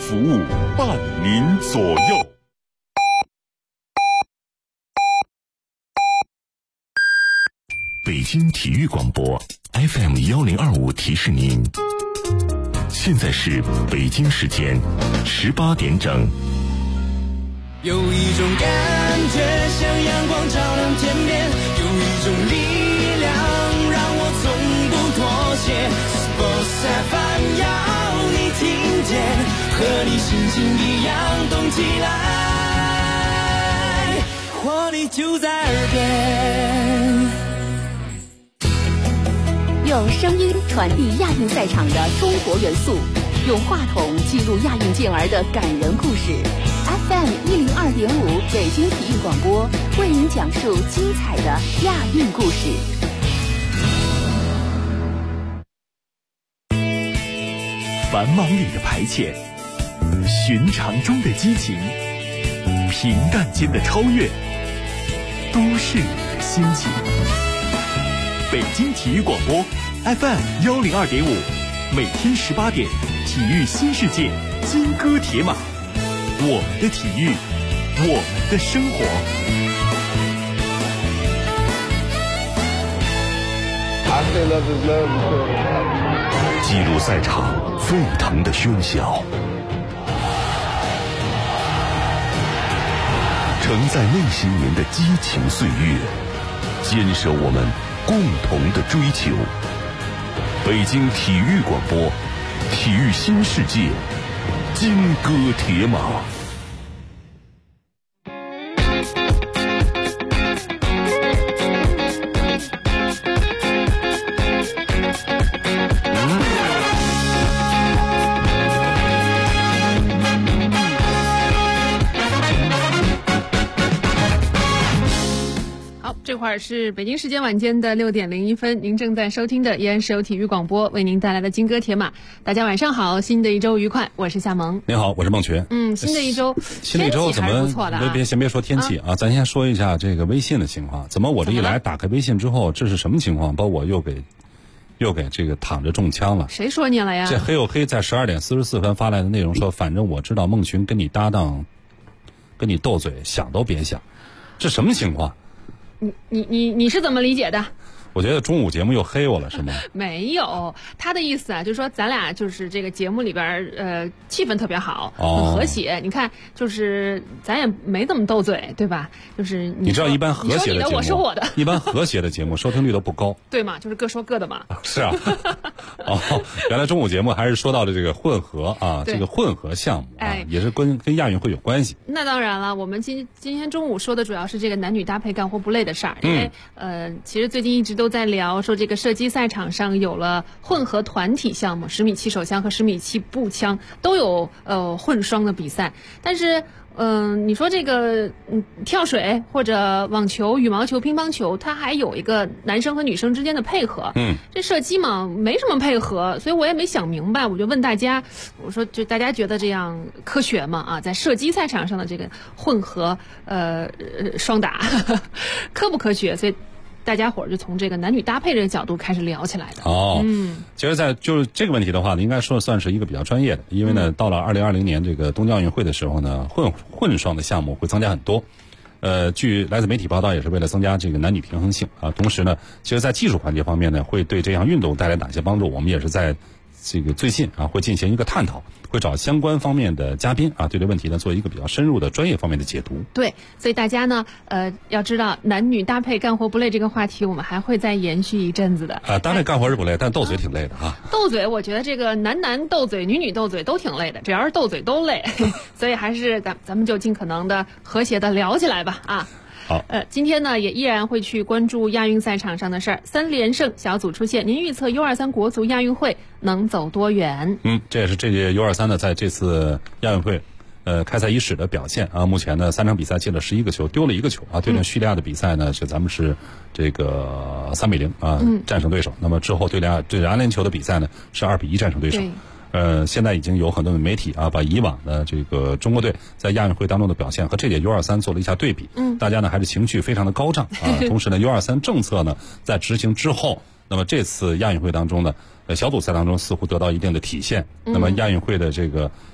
服务，伴您左右。北京体育广播 FM1025提示您，现在是北京时间18点整。 有一种感觉像阳光照亮天边，有一种力量让我从不妥协。Sports FM 要你听见，和你心情一样动起来，活力就在耳边。 用声音传递亚运赛场的中国元素，用话筒记录亚运健儿的感人故事。FM102.5 北京体育广播为您讲述精彩的亚运故事。 繁忙里的排遣，寻常中的激情，平淡间的超越，都是你的心情。北京体育广播 FM102.5，每天18点，体育新世界，金戈铁马，我们的体育，我们的生活。 记录赛场沸腾的喧嚣，承载内心年的激情岁月，坚守我们共同的追求。北京体育广播，体育新世界，金戈铁马。 这会儿是北京时间晚间的6点01分，您正在收听的依然是由体育广播为您带来的金戈铁马。大家晚上好，新的一周愉快，我是夏萌。 您好，我是孟群。 新的一周怎么先别说天气啊，咱先说一下这个微信的情况。怎么我这一来打开微信之后，这是什么情况？把我又给这个躺着中枪了。 谁说你了呀？ 这黑有黑在12点44分发来的内容说，反正我知道孟群跟你搭档，跟你斗嘴，想都别想。这什么情况？ 你是怎么理解的？ 我觉得中午节目又黑我了，是吗？ 没有，他的意思啊，就是说咱俩就是这个节目里边气氛特别好，很和谐。你看，就是咱也没怎么斗嘴，对吧？就是你知道，一般和谐的节目， 我说我的， 一般和谐的节目收听率都不高， 对嘛？就是各说各的嘛。 是啊，原来中午节目还是说到了这个混合啊，这个混合项目啊，也是跟亚运会有关系。 那当然了，我们今天中午说的主要是这个男女搭配干活不累的事儿，因为其实最近一直都在聊说这个射击赛场上有了混合团体项目，10米气手枪和10米气步枪都有混双的比赛，但是你说这个跳水或者网球、羽毛球、乒乓球，它还有一个男生和女生之间的配合。这射击嘛没什么配合，所以我也没想明白，我就问大家，我说就大家觉得这样科学吗？啊，在射击赛场上的这个混合双打科不科学？所以大家伙儿就从这个男女搭配这个角度开始聊起来的。 其实就是这个问题的话呢，应该说算是一个比较专业的，因为呢，到了2020年这个东京奥运会的时候呢，混双的项目会增加很多。据来自媒体报道，也是为了增加这个男女平衡性啊。同时呢，其实在技术环节方面呢，会对这项运动带来哪些帮助，我们也是在这个最近啊会进行一个探讨，会找相关方面的嘉宾啊，对这问题呢做一个比较深入的专业方面的解读。 对，所以大家呢要知道男女搭配干活不累这个话题，我们还会再延续一阵子的。 搭配干活是不累，但斗嘴挺累的啊。 斗嘴，我觉得这个男斗嘴、女斗嘴都挺累的，只要是斗嘴都累，所以还是咱们就尽可能的和谐的聊起来吧啊。 好， 今天呢也依然会去关注亚运赛场上的事儿，3连胜小组出线，您预测 U23 国足亚运会能走多远？ 这也是这届 U23 呢在这次亚运会开赛伊始的表现啊。目前呢3场比赛进了11个球，丢了1个球啊。对阵叙利亚的比赛呢咱们是这个3-0啊战胜对手。那么之后对阿联酋的比赛呢是2-1战胜对手。现在已经有很多媒体啊，把以往的这个中国队在亚运会当中的表现和这届 U23 做了一下对比。大家呢还是情绪非常的高涨啊。同时呢 U23 政策呢在执行之后，那么这次亚运会当中呢小组赛当中似乎得到一定的体现。那么亚运会的这个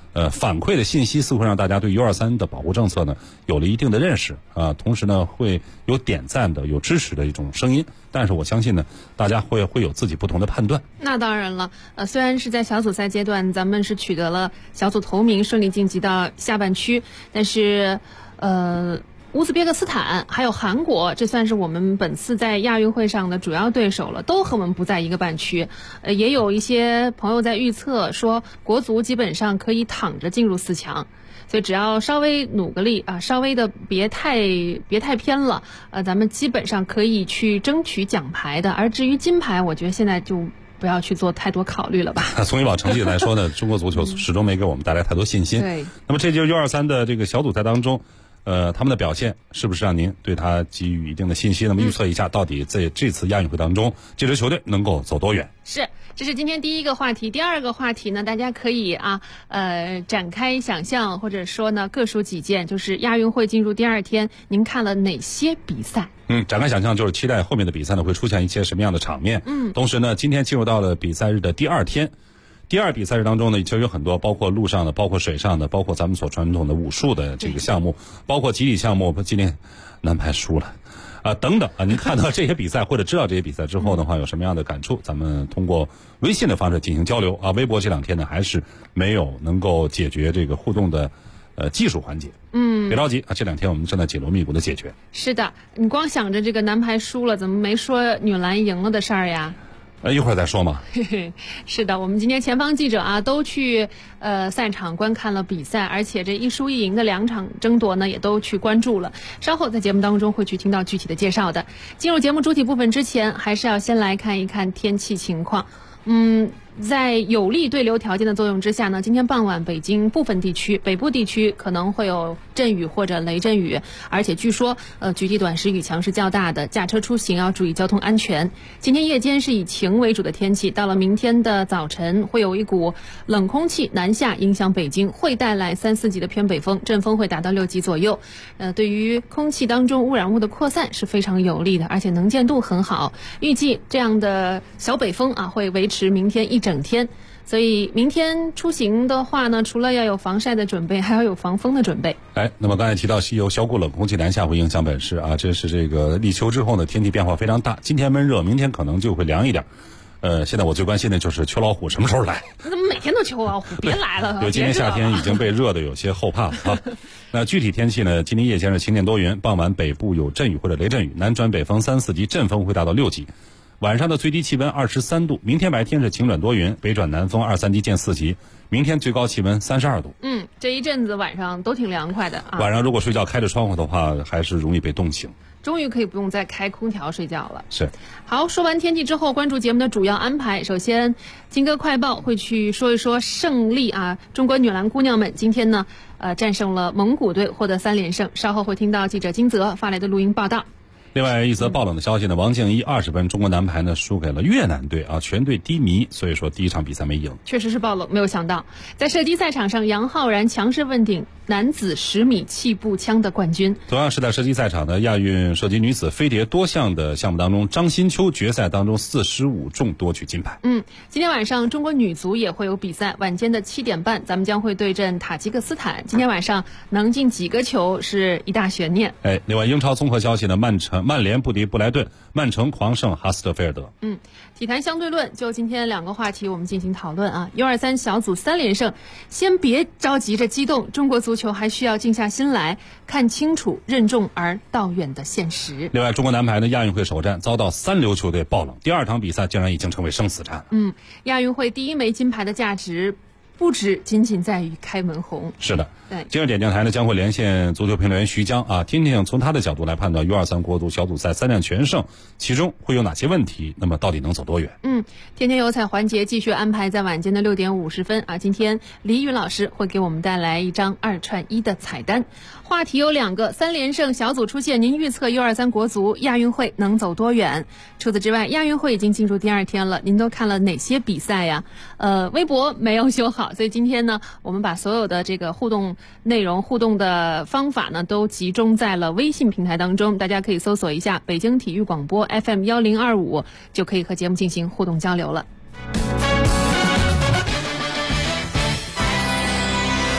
反馈的信息似乎让大家对 U23的保护政策呢有了一定的认识啊，同时呢会有点赞的、有支持的一种声音。但是我相信呢，大家会有自己不同的判断。 那当然了，虽然是在小组赛阶段，咱们是取得了小组头名，顺利晋级到下半区，但是乌兹别克斯坦还有韩国，这算是我们本次在亚运会上的主要对手了，都和我们不在一个半区。也有一些朋友在预测说，国足基本上可以躺着进入4强，所以只要稍微努个力啊，稍微的别太偏了，咱们基本上可以去争取奖牌的。而至于金牌，我觉得现在就不要去做太多考虑了吧。 从以往成绩来说呢，中国足球始终没给我们带来太多信心。 对。 那么这就是 U23的这个小组赛当中。他们的表现是不是让您对他给予一定的信息？那么预测一下，到底在这次亚运会当中，这支球队能够走多远？ 是，这是今天第一个话题。第二个话题呢，大家可以展开想象，或者说呢各抒己见，就是亚运会进入第2天，您看了哪些比赛？ 展开想象就是期待后面的比赛呢会出现一些什么样的场面。同时呢，今天进入到了比赛日的第2天。第2比赛日当中呢，其实有很多，包括陆上的，包括水上的，包括咱们所传统的武术的这个项目，包括集体项目。今天男排输了，等等啊！您看到这些比赛或者知道这些比赛之后的话，有什么样的感触？咱们通过微信的方式进行交流啊。微博这2天呢，还是没有能够解决这个互动的技术环节。别着急啊，这2天我们正在紧锣密鼓的解决。 是的，你光想着这个男排输了，怎么没说女篮赢了的事儿呀？ 一会儿再说嘛。 是的，我们今天前方记者啊都去赛场观看了比赛，而且这一输一赢的2场争夺呢也都去关注了。稍后在节目当中会去听到具体的介绍的。进入节目主体部分之前，还是要先来看一看天气情况。在有利对流条件的作用之下呢，今天傍晚北京部分地区、北部地区可能会有阵雨或者雷阵雨，而且据说局地短时雨强是较大的，驾车出行要注意交通安全。今天夜间是以晴为主的天气，到了明天的早晨会有一股冷空气南下影响北京，会带来3、4级的偏北风，阵风会达到6级左右。对于空气当中污染物的扩散是非常有利的，而且能见度很好。预计这样的小北风啊会维持明天一整天，所以明天出行的话呢，除了要有防晒的准备，还要有防风的准备。 那么刚才提到有小股冷空气南下会影响本市啊，这是这个立秋之后呢，天气变化非常大，今天闷热，明天可能就会凉一点。现在我最关心的就是秋老虎什么时候来？ 怎么每天都秋老虎？别来了！ 对，今年夏天已经被热的有些后怕了啊。那具体天气呢？今天夜间是晴间多云，傍晚北部有阵雨或者雷阵雨，南转北风3、4级，阵风会达到6级。晚上的最低气温23度，明天白天是晴转多云，北转南风2、3级见4级，明天最高气温32度。 这一阵子晚上都挺凉快的啊。 晚上如果睡觉开着窗户的话，还是容易被冻醒。 终于可以不用再开空调睡觉了。 是。 好，说完天气之后，关注节目的主要安排。首先，金歌快报会去说一说胜利啊，中国女篮姑娘们今天呢，战胜了蒙古队，获得3连胜。稍后会听到记者金泽发来的录音报道。 另外一则爆冷的消息呢，王静怡20分，中国男排呢输给了越南队啊，全队低迷，所以说第一场比赛没赢。 确实是爆冷，没有想到在射击赛场上，杨浩然强势问鼎男子10米气步枪的冠军。 同样是在射击赛场的亚运射击女子飞碟多项的项目当中，张新秋决赛当中45中夺取金牌。 今天晚上中国女足也会有比赛，晚间的7点半，咱们将会对阵塔吉克斯坦。今天晚上能进几个球是一大悬念。 另外英超综合消息呢，曼联不敌布莱顿，曼城狂胜哈斯特菲尔德。 体坛相对论，就今天2个话题我们进行讨论啊。U23小组3连胜，先别着急着激动，中国足球还需要静下心来，看清楚任重而道远的现实。 另外，中国男排的亚运会首战遭到3流球队爆冷，第2场比赛竟然已经成为生死战了。 亚运会第1枚金牌的价值不止仅仅在于开门红。 是的。 对， 今日点将台呢将会连线足球评论员徐江啊，听听从他的角度来判断 U23国足小组赛3战全胜，其中会有哪些问题？那么到底能走多远？ 天天有彩环节继续安排在晚间的6点50分啊。今天李宇老师会给我们带来一张2串1的彩单，话题有2个，3连胜小组出线，您预测 U23国足亚运会能走多远？除此之外，亚运会已经进入第2天了，您都看了哪些比赛呀？微博没有修好，所以今天呢，我们把所有的这个互动内容、互动的方法呢，都集中在了微信平台当中。大家可以搜索一下北京体育广播 FM 1025，就可以和节目进行互动交流了。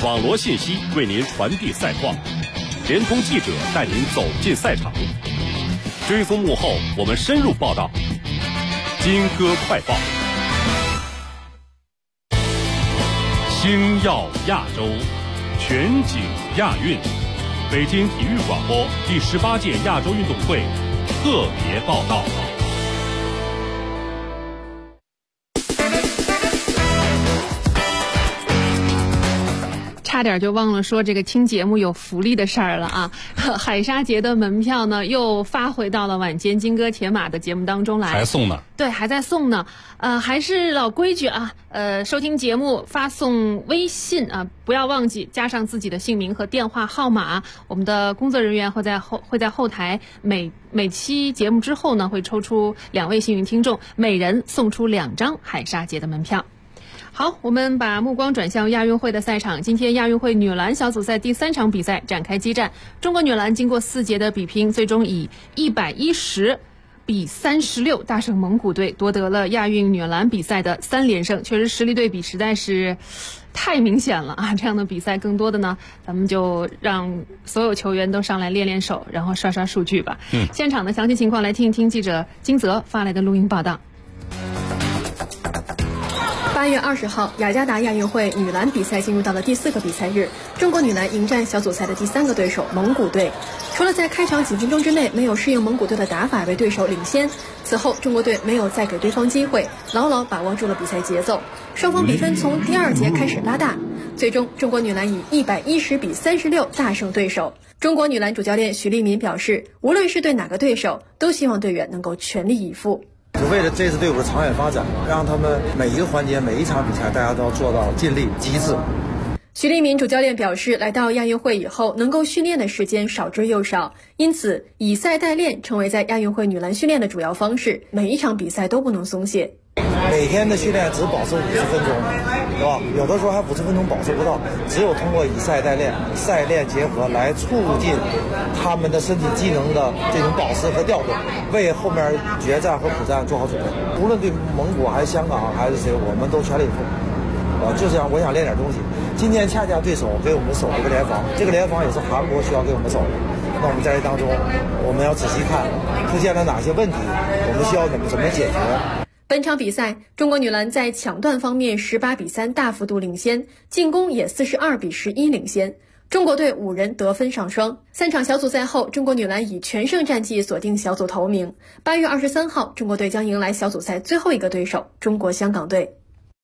网罗信息为您传递赛况，联通记者带您走进赛场，追踪幕后我们深入报道。金歌快报，星耀亚洲，全景亚运，北京体育广播第18届亚洲运动会特别报道。 差点就忘了说这个听节目有福利的事儿了啊！海沙节的门票呢又发回到了晚间金戈铁马的节目当中来， 还送呢？ 对，还在送呢。还是老规矩啊，收听节目发送微信啊，不要忘记加上自己的姓名和电话号码。我们的工作人员会在后台每期节目之后呢，会抽出2位幸运听众，每人送出2张海沙节的门票。好，我们把目光转向亚运会的赛场。今天亚运会女篮小组赛第3场比赛展开激战，中国女篮经过4节的比拼，最终以110比36大胜蒙古队，夺得了亚运女篮比赛的3连胜。确实实力对比实在是太明显了啊！这样的比赛更多的呢，咱们就让所有球员都上来练练手，然后刷刷数据吧。现场的详细情况来听一听记者金泽发来的录音报道。 8月20号，雅加达亚运会女篮比赛进入到了第4个比赛日，中国女篮迎战小组赛的第3个对手蒙古队。除了在开场几分钟之内没有适应蒙古队的打法为对手领先，此后中国队没有再给对方机会，牢牢把握住了比赛节奏。双方比分从第2节开始拉大，最终中国女篮以110比36大胜对手。中国女篮主教练许利民表示，无论是对哪个对手，都希望队员能够全力以赴。 就为了这支队伍的长远发展，让他们每一个环节、每一场比赛，大家都要做到尽力、极致。 许利民主教练表示，来到亚运会以后，能够训练的时间少之又少，因此以赛代练成为在亚运会女篮训练的主要方式，每一场比赛都不能松懈。 每天的训练只保持50分钟，对吧？有的时候还50分钟保持不到，只有通过以赛代练、赛练结合来促进他们的身体机能的这种保持和调动，为后面决战和苦战做好准备。无论对蒙古还是香港还是谁，我们都全力以赴。就这样，我想练点东西。今天恰恰对手给我们守一个联防，这个联防也是韩国需要给我们守的。那我们在这当中，我们要仔细看出现了哪些问题，我们需要怎么解决。 本场比赛，中国女篮在抢断方面18比3大幅度领先，进攻也42比11领先。中国队5人得分上双。3场小组赛后，中国女篮以全胜战绩锁定小组头名。8月23号，中国队将迎来小组赛最后一个对手——中国香港队。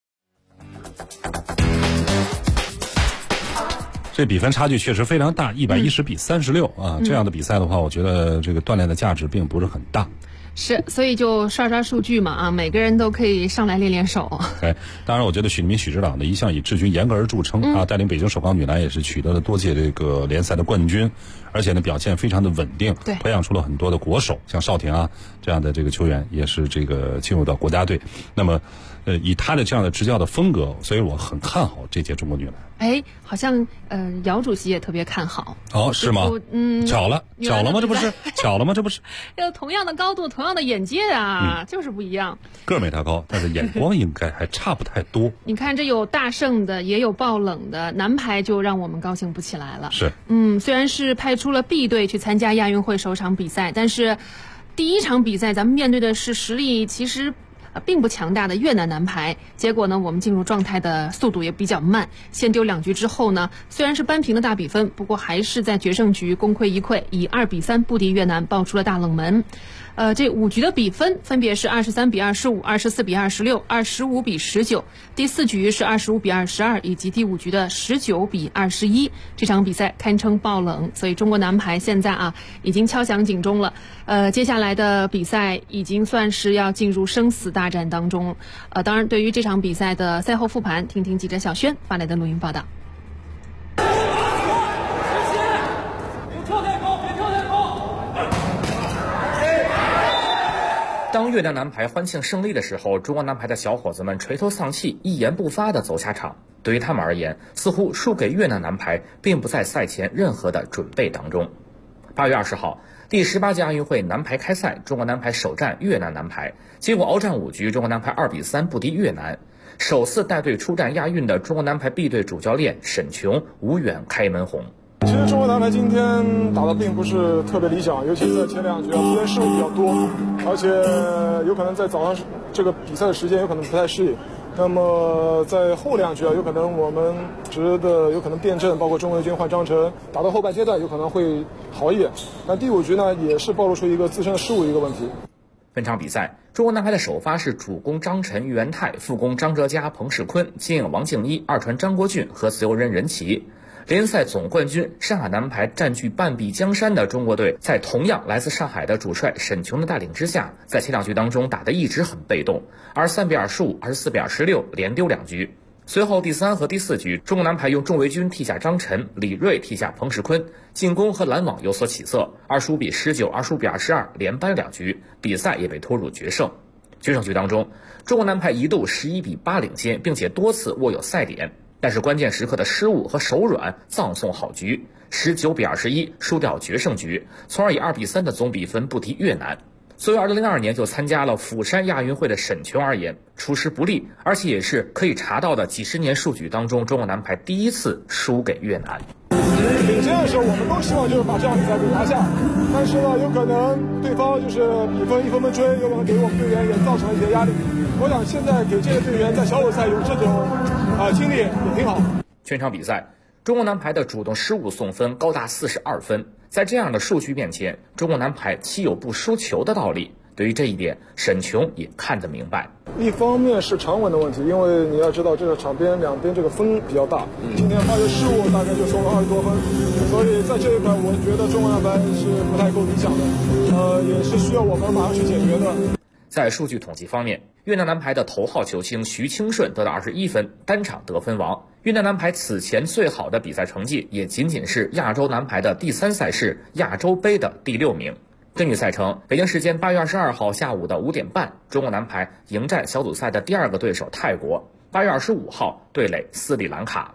这比分差距确实非常大，110比36啊！这样的比赛的话，我觉得这个锻炼的价值并不是很大。 是，所以就刷刷数据嘛啊，每个人都可以上来练练手。 哎，当然，我觉得许利民许指导呢一向以治军严格而著称啊，带领北京首钢女篮也是取得了多届这个联赛的冠军，而且呢表现非常的稳定， 对， 培养出了很多的国手，像邵婷啊这样的这个球员也是这个进入到国家队。那么，以他的这样的执教的风格，所以我很看好这届中国女篮。 哎，好像姚主席也特别看好。 哦，是吗？巧了吗？这不是巧了吗？这不是？ 有同样的高度，同样的眼界啊，就是不一样。 个儿没他高，但是眼光应该还差不太多。 你看，这有大胜的，也有爆冷的，男排就让我们高兴不起来了。 是， 虽然是派出了 B 队去参加亚运会首场比赛，但是第1场比赛咱们面对的是实力其实并不强大的越南男排，结果呢，我们进入状态的速度也比较慢，先丢2局之后呢，虽然是扳平了大比分，不过还是在决胜局功亏一篑，以2比3不敌越南，爆出了大冷门。这5局的比分分别是23比25、24比26、25比19，第4局是25比22，以及第5局的19比21。这场比赛堪称爆冷，所以中国男排现在已经敲响警钟了。接下来的比赛已经算是要进入生死大战当中。当然，对于这场比赛的赛后复盘，听听记者小轩发来的录音报道。 当越南男排欢庆胜利的时候，中国男排的小伙子们垂头丧气、一言不发地走下场。对于他们而言，似乎输给越南男排并不在赛前任何的准备当中。8月20号，第18届亚运会男排开赛，中国男排首战越南男排，结果鏖战5局，中国男排2比3不敌越南。 首次带队出战亚运的中国男排 B 队主教练沈琼无缘开门红。 其实中国男排今天打的并不是特别理想，尤其在前2局自然失误比较多，而且有可能在早上这个比赛的时间有可能不太适应。那么在后2局有可能我们觉得有可能变阵，包括钟维军换张晨，打到后半阶段有可能会好一点。但第5局呢，也是暴露出一个自身的失误的一个问题。 本场比赛，中国男排的首发是主攻张晨、于元泰，副攻张哲嘉、彭世坤，接应王敬一、二传张国俊和自由人任琦。联赛总冠军上海男排占据半壁江山的中国队，在同样来自上海的主帅沈琼的带领之下，在前2局当中打得一直很被动，23比25、24比26连丢2局。随后第3和第4局，中国男排用钟维军替下张晨，李锐替下彭世坤，进攻和拦网有所起色，25比19、25比22连扳2局，比赛也被拖入决胜。决胜局当中，中国男排一度11比8领先，并且多次握有赛点。但是关键时刻的失误和手软葬送好局，19比21输掉决胜局，从而以2比3的总比分不敌越南。作为2002年就参加了釜山亚运会的沈琼而言，出师不利，而且也是可以查到的几十年数据当中中国男排第一次输给越南。 领先的时候我们都希望就是把这场比赛给拿下，但是呢有可能对方就是比分一分分追，有可能给我们队员也造成了一些压力。我想现在给这些队员在小组赛有这种经历也挺好。 全场比赛，中国男排的主动失误送分高达42分，在这样的数据面前，中国男排岂有不输球的道理？对于这一点，沈琼也看得明白。 一方面是长稳的问题，因为你要知道这个场边两边这个分比较大，今天发生失误大概就送了20多分，所以在这一块我觉得中国男排是不太够理想的，也是需要我们马上去解决的。 在数据统计方面，越南男排的头号球星徐清顺得到21分，单场得分王。越南男排此前最好的比赛成绩也仅仅是亚洲男排的第3赛事亚洲杯的第6名。根据赛程，北京时间8月22号下午的5点半，中国男排迎战小组赛的第2个对手泰国；8月25号对垒斯里兰卡。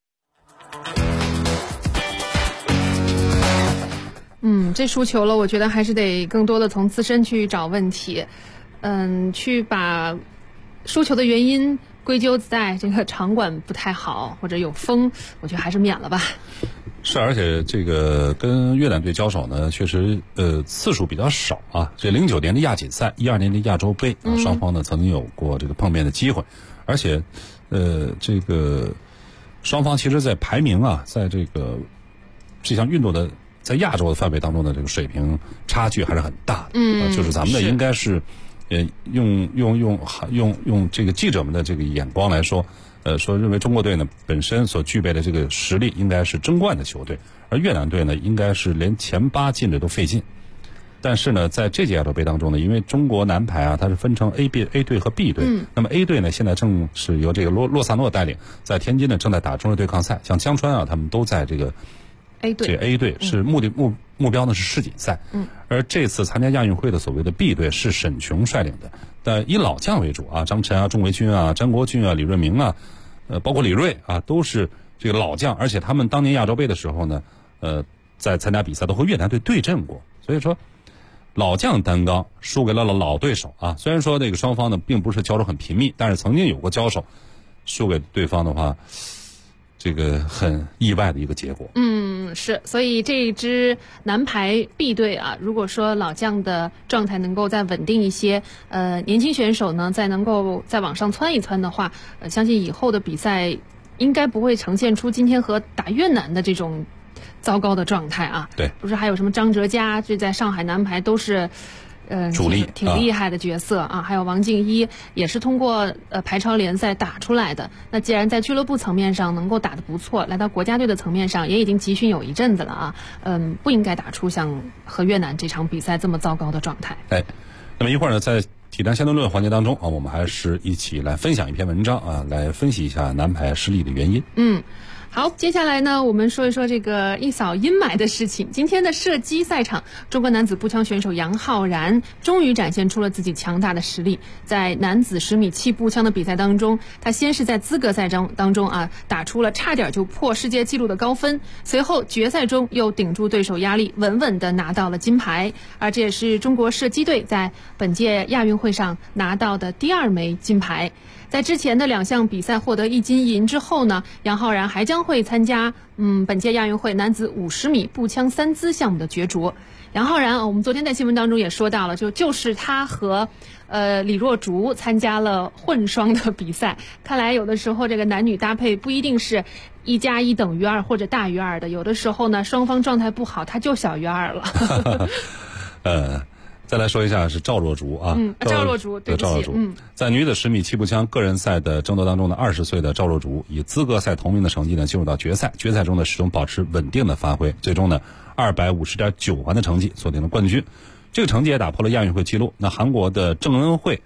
这输球了，我觉得还是得更多的从自身去找问题，去把输球的原因归咎在这个场馆不太好或者有风，我觉得还是免了吧。 是，而且这个跟越南队交手呢，确实次数比较少啊。这09年的亚锦赛，12年的亚洲杯啊，双方呢曾经有过这个碰面的机会，而且这个双方其实在排名啊，在这项运动的在亚洲的范围当中的这个水平差距还是很大的。就是咱们的应该是用这个记者们的这个眼光来说。说认为中国队呢本身所具备的这个实力应该是争冠的球队，而越南队呢应该是连前8进的都费劲。但是呢，在这届亚洲杯当中呢，因为中国男排啊，它是分成 A 队和 B 队。那么 A 队呢，现在正是由这个洛萨诺带领，在天津呢正在打中日对抗赛，像江川啊，他们都在这个 A 队。 这个 A 队是目标呢是世锦赛。而这次参加亚运会的所谓的 B 队是沈琼率领的，但以老将为主啊，张晨啊、钟维军啊、张国俊啊、李润明啊。包括李锐啊，都是这个老将，而且他们当年亚洲杯的时候呢，在参加比赛都和越南队对阵过，所以说老将担纲输给了老对手啊。虽然说这个双方呢并不是交手很频密，但是曾经有过交手，输给对方的话，这个很意外的一个结果。 是，所以这一支男排 B 队啊，如果说老将的状态能够再稳定一些，年轻选手呢再能够再往上窜一窜的话，相信以后的比赛应该不会呈现出今天和打越南的这种糟糕的状态啊。 对， 不是还有什么张哲嘉，这在上海男排都是。 主力挺厉害的角色啊，还有王敬一也是通过排超联赛打出来的。那既然在俱乐部层面上能够打得不错，来到国家队的层面上也已经集训有一阵子了啊，不应该打出像和越南这场比赛这么糟糕的状态。 那么一会儿呢，在体坛相对论环节当中啊，我们还是一起来分享一篇文章啊，来分析一下男排失利的原因。 好，接下来呢，我们说一说这个一扫阴霾的事情。今天的射击赛场，中国男子步枪选手杨浩然终于展现出了自己强大的实力。在男子10米气步枪的比赛当中，他先是在资格赛当中啊，打出了差点就破世界纪录的高分，随后决赛中又顶住对手压力，稳稳地拿到了金牌。而这也是中国射击队在本届亚运会上拿到的第2枚金牌。 在之前的2项比赛获得1金1银之后呢，杨浩然还将会参加本届亚运会男子50米步枪3姿项目的角逐。杨浩然我们昨天在新闻当中也说到了，就是他和李若竹参加了混双的比赛。看来有的时候这个男女搭配不一定是1+1等于2或者大于2的，有的时候呢双方状态不好，它就小于2了。 再来说一下是赵若竹啊， 赵若竹，对不起， 赵若竹，在女子10米气步枪个人赛的争夺当中呢，20岁的赵若竹以资格赛同名的成绩呢进入到决赛，决赛中呢始终保持稳定的发挥，最终呢250.9环的成绩锁定了冠军，这个成绩也打破了亚运会纪录。那韩国的郑恩惠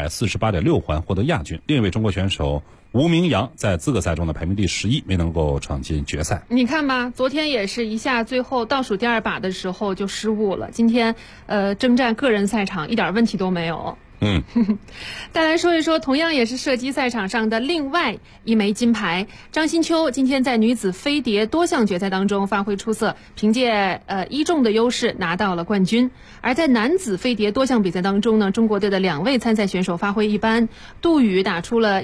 248.6环获得亚军，另一位中国选手吴明阳在资格赛中的排名第11，没能够闯进决赛。 你看吧，昨天也是一下最后倒数第2把的时候就失误了，今天征战个人赛场一点问题都没有。再来说一说同样也是射击赛场上的另外一枚金牌，张新秋今天在女子飞碟多项决赛当中发挥出色，凭借1重的优势拿到了冠军。而在男子飞碟多项比赛当中呢，中国队的2位参赛选手发挥一般，杜宇打出了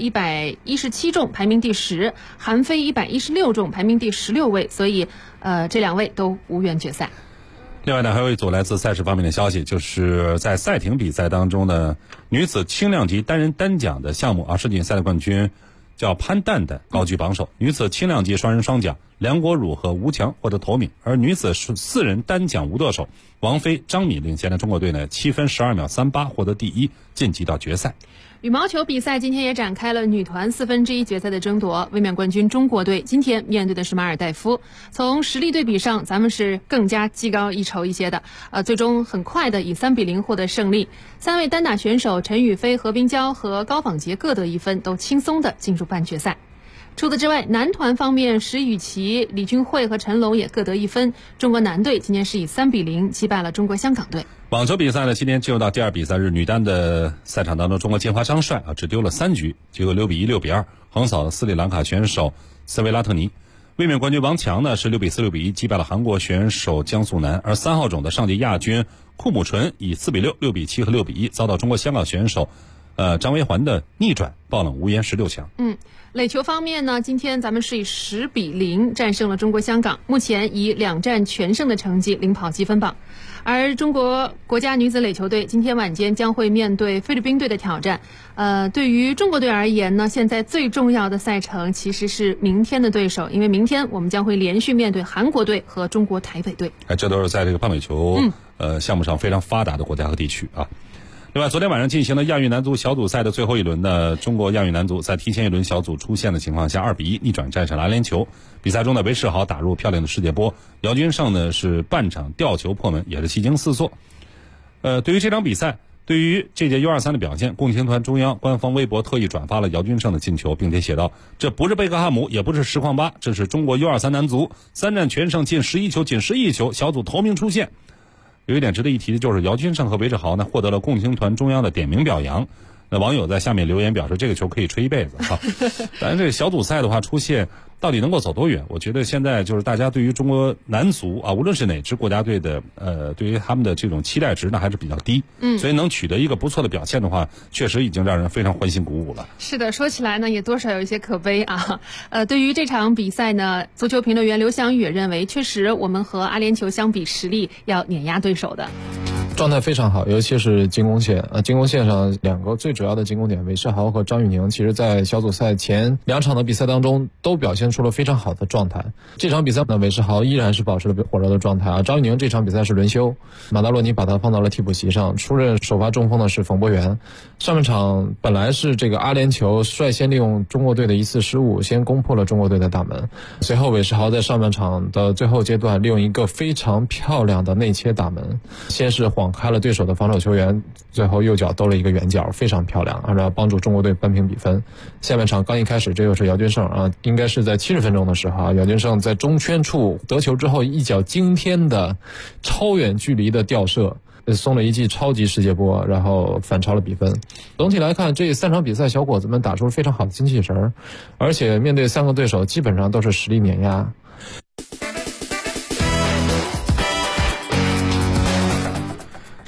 117重排名第10，韩飞116重排名第16位，所以这2位都无缘决赛。 另外呢，还有一组来自赛事方面的消息，就是在赛艇比赛当中呢，女子轻量级单人单桨的项目啊，世锦赛的冠军叫潘蛋蛋高居榜首，女子轻量级双人双桨梁国儒和吴强获得头名，而女子4人单桨无舵手王菲、张敏领衔的中国队呢7分12秒38获得第1，晋级到决赛。 羽毛球比赛今天也展开了女团1/4决赛的争夺，卫冕冠军中国队今天面对的是马尔代夫。从实力对比上，咱们是更加技高一筹一些的，最终很快的以3-0获得胜利。3位单打选手陈雨菲、何冰娇和高仿洁各得1分，都轻松的进入半决赛。除此之外，男团方面，石宇奇、李俊慧和陈龙也各得1分。中国男队今天是以3-0击败了中国香港队。 网球比赛呢，今天进入到第2比赛日，女单的赛场当中，中国金华张帅只丢了3局，结果6-1、6-2横扫了斯里兰卡选手斯维拉特尼。卫冕冠军王强呢是6-4、6-1击败了韩国选手姜素楠，而3号种的上届亚军库姆纯以4-6、6-7和6-1遭到中国香港选手张维环的逆转，爆冷无缘16强。 垒球方面呢，今天咱们是以10-0战胜了中国香港，目前以2战全胜的成绩领跑积分榜。而中国国家女子垒球队今天晚间将会面对菲律宾队的挑战。对于中国队而言呢，现在最重要的赛程其实是明天的对手，因为明天我们将会连续面对韩国队和中国台北队。 这都是在这个棒垒球项目上非常发达的国家和地区啊。另外，昨天晚上进行了亚运男足小组赛的最后一轮呢，中国亚运男足在提前一轮小组出线的情况下2-1逆转战胜了阿联酋。比赛中的韦世豪打入漂亮的世界波，姚军胜呢是半场吊球破门，也是技惊四座。对于这场比赛，对于这届 U23 的表现，共青团中央官方微博特意转发了姚军胜的进球，并且写道：这不是贝克汉姆，也不是实况8，这是中国 U23 男足3战全胜，进11球，仅11球，小组头名出线。有一点值得一提的就是姚军胜和韦世豪呢获得了共青团中央的点名表扬。那网友在下面留言表示，这个球可以吹一辈子啊！当然，这个小组赛的话出现到底能够走多远？我觉得现在就是大家对于中国男足啊，无论是哪支国家队的对于他们的这种期待值呢还是比较低。所以能取得一个不错的表现的话，确实已经让人非常欢欣鼓舞了。 是的，说起来呢，也多少有一些可悲啊。对于这场比赛呢，足球评论员刘翔宇也认为，确实我们和阿联酋相比，实力要碾压对手的。 状态非常好，尤其是进攻线进攻线上2个最主要的进攻点韦世豪和张玉宁，其实在小组赛前2场的比赛当中都表现出了非常好的状态。这场比赛呢，韦世豪依然是保持了火热的状态张玉宁这场比赛是轮休，马达洛尼把他放到了替补席上，出任首发中锋的是冯博源。上半场本来是这个阿联酋率先利用中国队的一次失误先攻破了中国队的大门，随后韦世豪在上半场的最后阶段利用一个非常漂亮的内切打门，先是晃开了对手的防守球员，最后右脚兜了一个圆角，非常漂亮，然后帮助中国队扳平比分。下半场刚一开始，这又是姚军胜应该是在70分钟的时候姚军胜在中圈处得球之后一脚惊天的超远距离的吊射，送了一记超级世界波，然后反超了比分。总体来看，这3场比赛小伙子们打出了非常好的精气神，而且面对3个对手基本上都是实力碾压。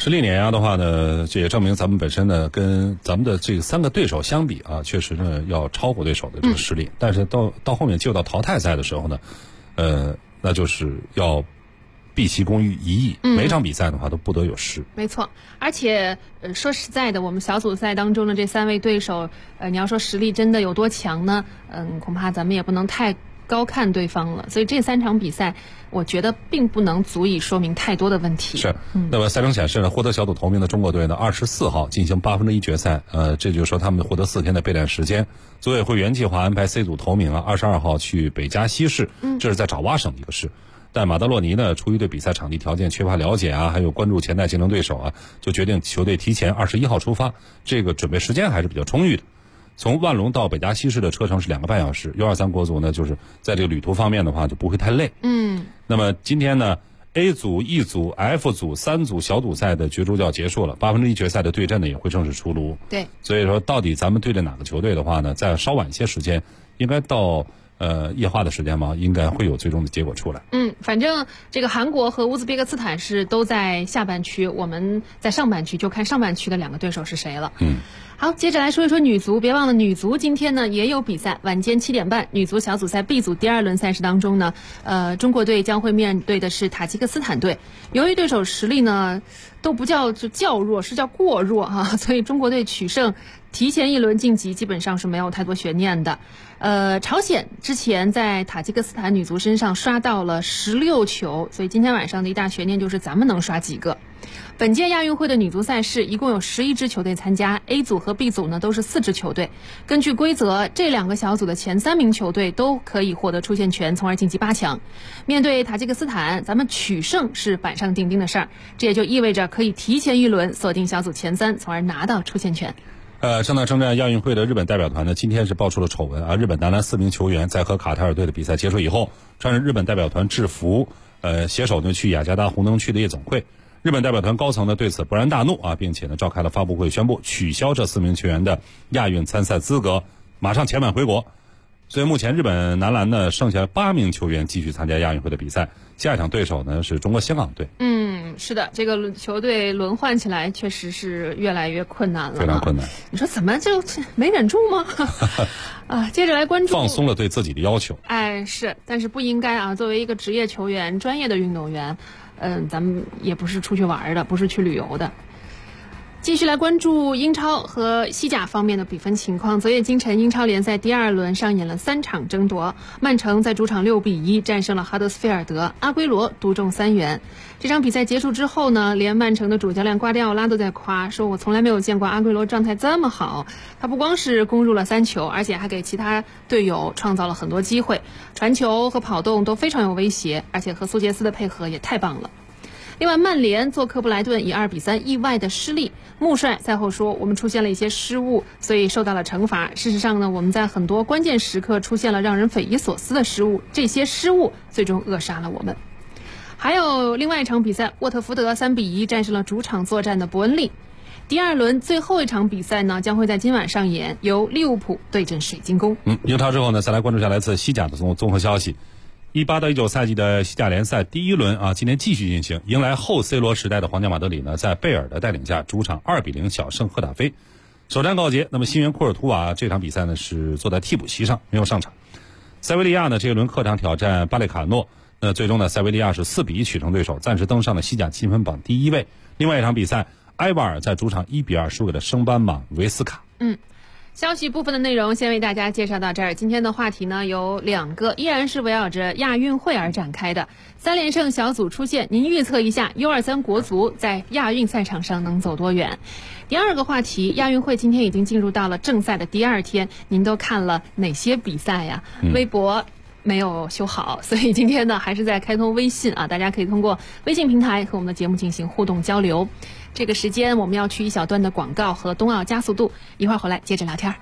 实力碾压的话呢，这也证明咱们本身呢跟咱们的这3个对手相比啊，确实呢要超过对手的这个实力。但是到后面就到淘汰赛的时候呢，那就是要毕其功于一役，每场比赛的话都不得有失。 没错，而且说实在的，我们小组赛当中的这3位对手，你要说实力真的有多强呢？恐怕咱们也不能太高看对方了。所以这3场比赛，我觉得并不能足以说明太多的问题。 是，那么赛程显示呢，获得小组头名的中国队呢，24号进行1/8决赛，这就是说他们获得4天的备战时间。组委会原计划安排 C 组头名啊，22号去北加西市，这是在爪哇省的一个市。但马德洛尼呢，出于对比赛场地条件缺乏了解啊，还有关注潜在竞争对手啊，就决定球队提前21号出发，这个准备时间还是比较充裕的。从万隆到北加西市的车程是2个半小时，U23国足呢，就是在这个旅途方面的话就不会太累。那么今天呢 ，A 组、E 组、F 组3组小组赛的角逐就要结束了，1/8决赛的对阵呢也会正式出炉。 对， 所以说到底咱们对阵哪个球队的话呢，再稍晚一些时间，应该到液化的时间嘛，应该会有最终的结果出来。 反正这个韩国和乌兹别克斯坦是都在下半区，我们在上半区，就看上半区的2个对手是谁了。好，接着来说一说女足。别忘了，女足今天呢也有比赛，晚间7点半，女足小组赛 B 组第2轮赛事当中呢，中国队将会面对的是塔吉克斯坦队。由于对手实力呢都不叫较弱，是叫过弱哈，所以中国队取胜，提前1轮晋级基本上是没有太多悬念的。朝鲜之前在塔吉克斯坦女足身上刷到了16球，所以今天晚上的一大悬念就是咱们能刷几个。本届亚运会的女足赛事一共有11支球队参加， A 组和 B 组呢都是4支球队。根据规则，这2个小组的前3名球队都可以获得出线权，从而晋级8强。面对塔吉克斯坦，咱们取胜是板上钉钉的事儿，这也就意味着可以提前1轮锁定小组前3，从而拿到出线权。 正在征战亚运会的日本代表团呢，今天是爆出了丑闻啊！日本男篮4名球员在和卡塔尔队的比赛结束以后，穿着日本代表团制服，携手呢去雅加达红灯区的夜总会。日本代表团高层呢对此勃然大怒啊，并且呢召开了发布会，宣布取消这4名球员的亚运参赛资格，马上遣返回国。所以目前日本男篮呢剩下8名球员继续参加亚运会的比赛，下一场对手呢是中国香港队。 是的，这个球队轮换起来确实是越来越困难了， 非常困难。 你说怎么就没忍住吗？接着来关注， 放松了对自己的要求。 是，但是不应该啊！作为一个职业球员、专业的运动员，咱们也不是出去玩的，不是去旅游的。继续来关注英超和西甲方面的比分情况。昨夜今晨，英超联赛第2轮上演了3场争夺。曼城在主场6-1战胜了哈德斯菲尔德，阿圭罗独中3元。这场比赛结束之后呢，连曼城的主教练瓜迪奥拉都在夸，说我从来没有见过阿圭罗状态这么好。他不光是攻入了3球，而且还给其他队友创造了很多机会，传球和跑动都非常有威胁，而且和苏杰斯的配合也太棒了。另外，曼联做客布莱顿以2-3意外的失利。穆帅赛后说，我们出现了一些失误，所以受到了惩罚。事实上呢，我们在很多关键时刻出现了让人匪夷所思的失误，这些失误最终扼杀了我们。还有另外一场比赛，沃特福德3-1战胜了主场作战的伯恩利。第2轮最后一场比赛呢，将会在今晚上演，由利物浦对阵水晶宫。 英超之后呢，再来关注一下来自西甲的综合消息。18到19赛季的西甲联赛第1轮啊，今天继续进行，迎来后 C 罗时代的皇家马德里呢，在贝尔的带领下，主场2-0小胜赫塔菲。首战告捷，那么新援库尔图瓦这场比赛呢是坐在替补席上，没有上场。塞维利亚呢这一轮客场挑战巴列卡诺，最终呢塞维利亚是4-1取胜对手，暂时登上了西甲积分榜第1位。另外一场比赛，埃瓦尔在主场1-2输给了升班马维斯卡。 消息部分的内容先为大家介绍到这儿。今天的话题呢有2个，依然是围绕着亚运会而展开的。3连胜小组出线，您预测一下 U23 国足在亚运赛场上能走多远？第2个话题，亚运会今天已经进入到了正赛的第2天，您都看了哪些比赛呀？微博没有修好，所以今天呢还是在开通微信啊，大家可以通过微信平台和我们的节目进行互动交流。这个时间我们要去一小段的广告和冬奥加速度，一会儿回来接着聊天。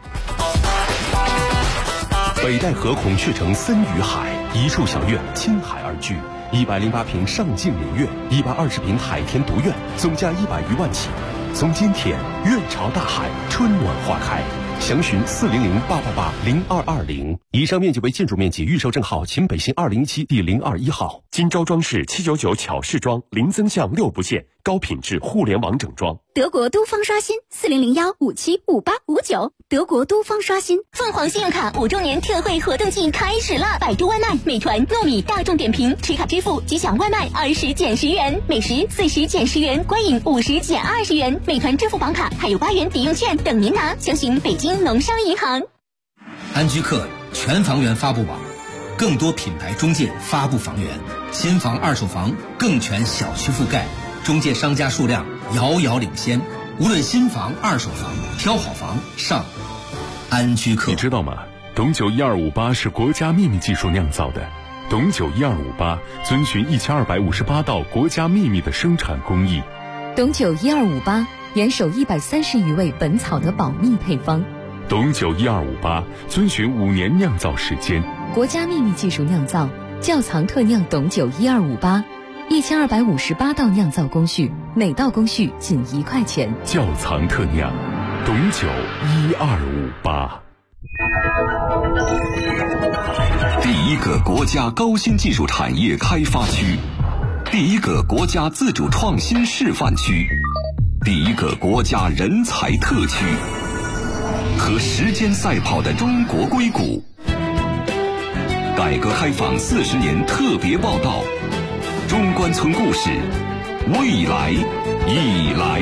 北戴河孔雀城森与海，一处小院倾海而居，108平上镜林苑，120平海天独院，总价100余万起。从今天院朝大海，春暖花开。详询400-888-0220。以上面积为建筑面积预售证号秦北新207第021号。 金招装饰799巧饰装，零增项6不限，高品质互联网整装。 德国都方刷新4001575859，德国都方刷新。凤凰信用卡5周年特惠活动季开始啦！百度外卖、美团、糯米、大众点评持卡支付即享外卖20减10元，美食40减10元，观影50减20元，美团支付宝卡还有8元抵用券等您拿，详询北京农商银行。 安居客全房源发布网，更多品牌中介发布房源，新房二手房更全小区覆盖，中介商家数量遥遥领先。无论新房二手房，挑好房上安居客。 你知道吗？董酒1258是国家秘密技术酿造的。董酒1258遵循1258道国家秘密的生产工艺。 董酒1258严守130余味本草的保密配方。 董酒1258遵循5年酿造时间， 国家秘密技术酿造，窖藏特酿董酒1258，1258道酿造工序，每道工序仅1块钱。 窖藏特酿，董酒1258。 第一个国家高新技术产业开发区，第一个国家自主创新示范区，第一个国家人才特区。和时间赛跑的中国硅谷，改革开放40年特别报道，中关村故事，未来已来。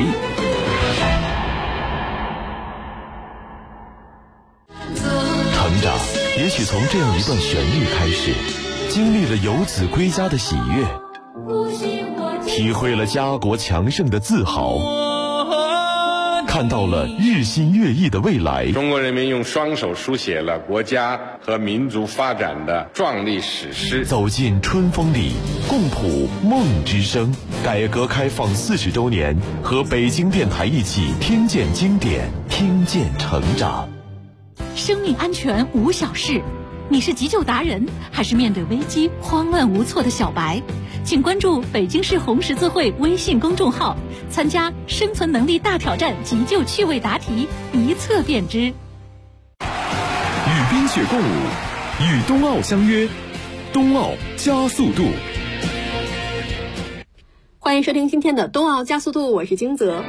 成长也许从这样一段旋律开始，经历了游子归家的喜悦，体会了家国强盛的自豪，看到了日新月异的未来。 中国人民用双手书写了国家和民族发展的壮丽史诗。 走进春风里，共谱梦之声。改革开放40周年，和北京电台一起听见经典，听见成长。 生命安全无小事，你是急救达人，还是面对危机慌乱无措的小白？请关注北京市红十字会微信公众号，参加生存能力大挑战急救趣味答题，一测便知。 与冰雪共舞，与冬奥相约，冬奥加速度。 欢迎收听今天的冬奥加速度，我是金泽。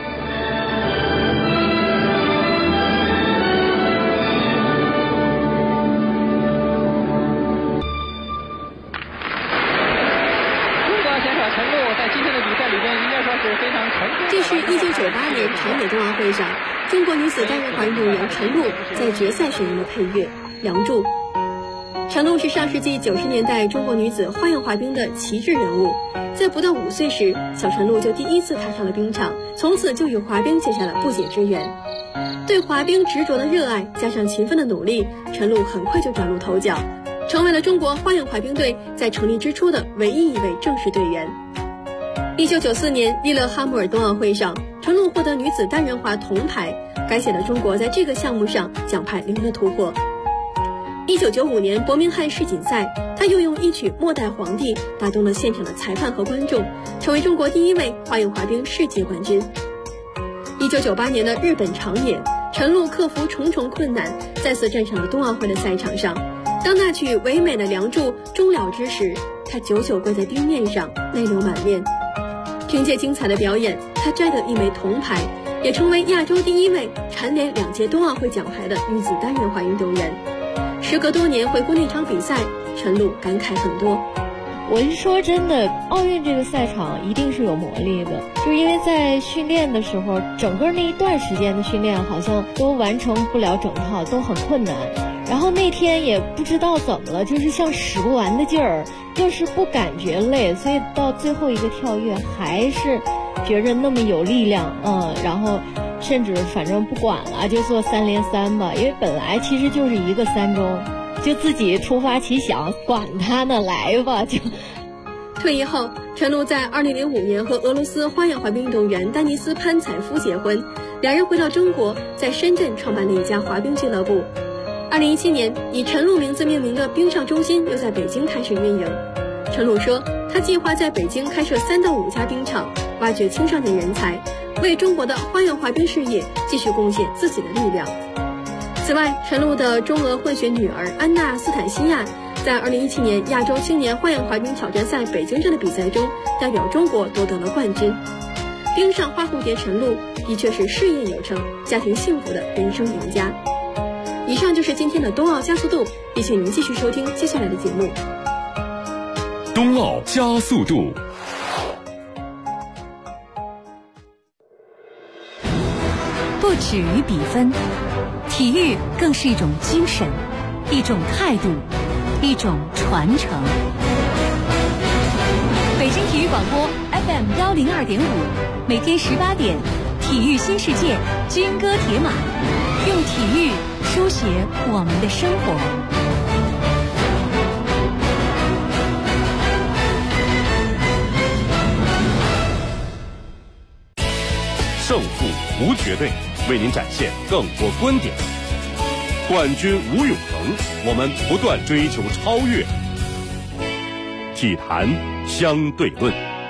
这是1998年长野冬奥会上，中国女子单人滑运动员陈露在决赛时用的配乐《梁祝》。陈露是上世纪90年代中国女子花样滑冰的旗帜人物，在不到5岁时，小陈露就第一次踏上了冰场，从此就与滑冰结下了不解之缘。对滑冰执着的热爱加上勤奋的努力，陈露很快就崭露头角，成为了中国花样滑冰队在成立之初的唯一一位正式队员。1994年利勒哈默尔冬奥会上，陈露获得女子单人滑铜牌，改写了中国在这个项目上奖牌0的突破。1995年伯明翰世锦赛，她又用一曲《末代皇帝》打动了现场的裁判和观众，成为中国第一位花样滑冰世界冠军。1998年的日本长野，陈露克服重重困难，再次站上了冬奥会的赛场上。当那曲唯美的《梁祝》终了之时，她久久跪在冰面上，泪流满面。凭借精彩的表演，她摘得1枚铜牌，也成为亚洲第一位蝉联2届冬奥会奖牌的女子单人滑运动员。时隔多年回顾那场比赛，陈露感慨很多。 我是说真的，奥运这个赛场一定是有魔力的，就是因为在训练的时候，整个那一段时间的训练好像都完成不了整套，都很困难。然后那天也不知道怎么了，就是像使不完的劲儿，又是不感觉累，所以到最后一个跳跃还是觉着那么有力量，然后甚至反正不管了，就做3连3吧，因为本来其实就是一个3中，就自己突发奇想，管他呢，来吧就。 退役后，陈露在2005年和俄罗斯花样滑冰运动员丹尼斯潘采夫结婚，两人回到中国，在深圳创办了一家滑冰俱乐部。2017年，以陈露名字命名的冰上中心又在北京开始运营。陈露说，他计划在北京开设3到5家冰场，挖掘青少年人才，为中国的花样滑冰事业继续贡献自己的力量。此外，陈露的中俄混血女儿安娜斯坦西亚在2017年亚洲青年花样滑冰挑战赛北京站的比赛中，代表中国夺得了冠军。冰上花蝴蝶陈露的确是事业有成、家庭幸福的人生赢家。以上就是今天的冬奥加速度，也请您继续收听接下来的节目。 冬奥加速度。 不止于比分，体育更是一种精神，一种态度，一种传承。北京体育广播 FM 102.5，每天18点，体育新世界，军歌铁马，用体育书写我们的生活。 胜负无绝对，为您展现更多观点。冠军无永恒，我们不断追求超越。体坛相对论。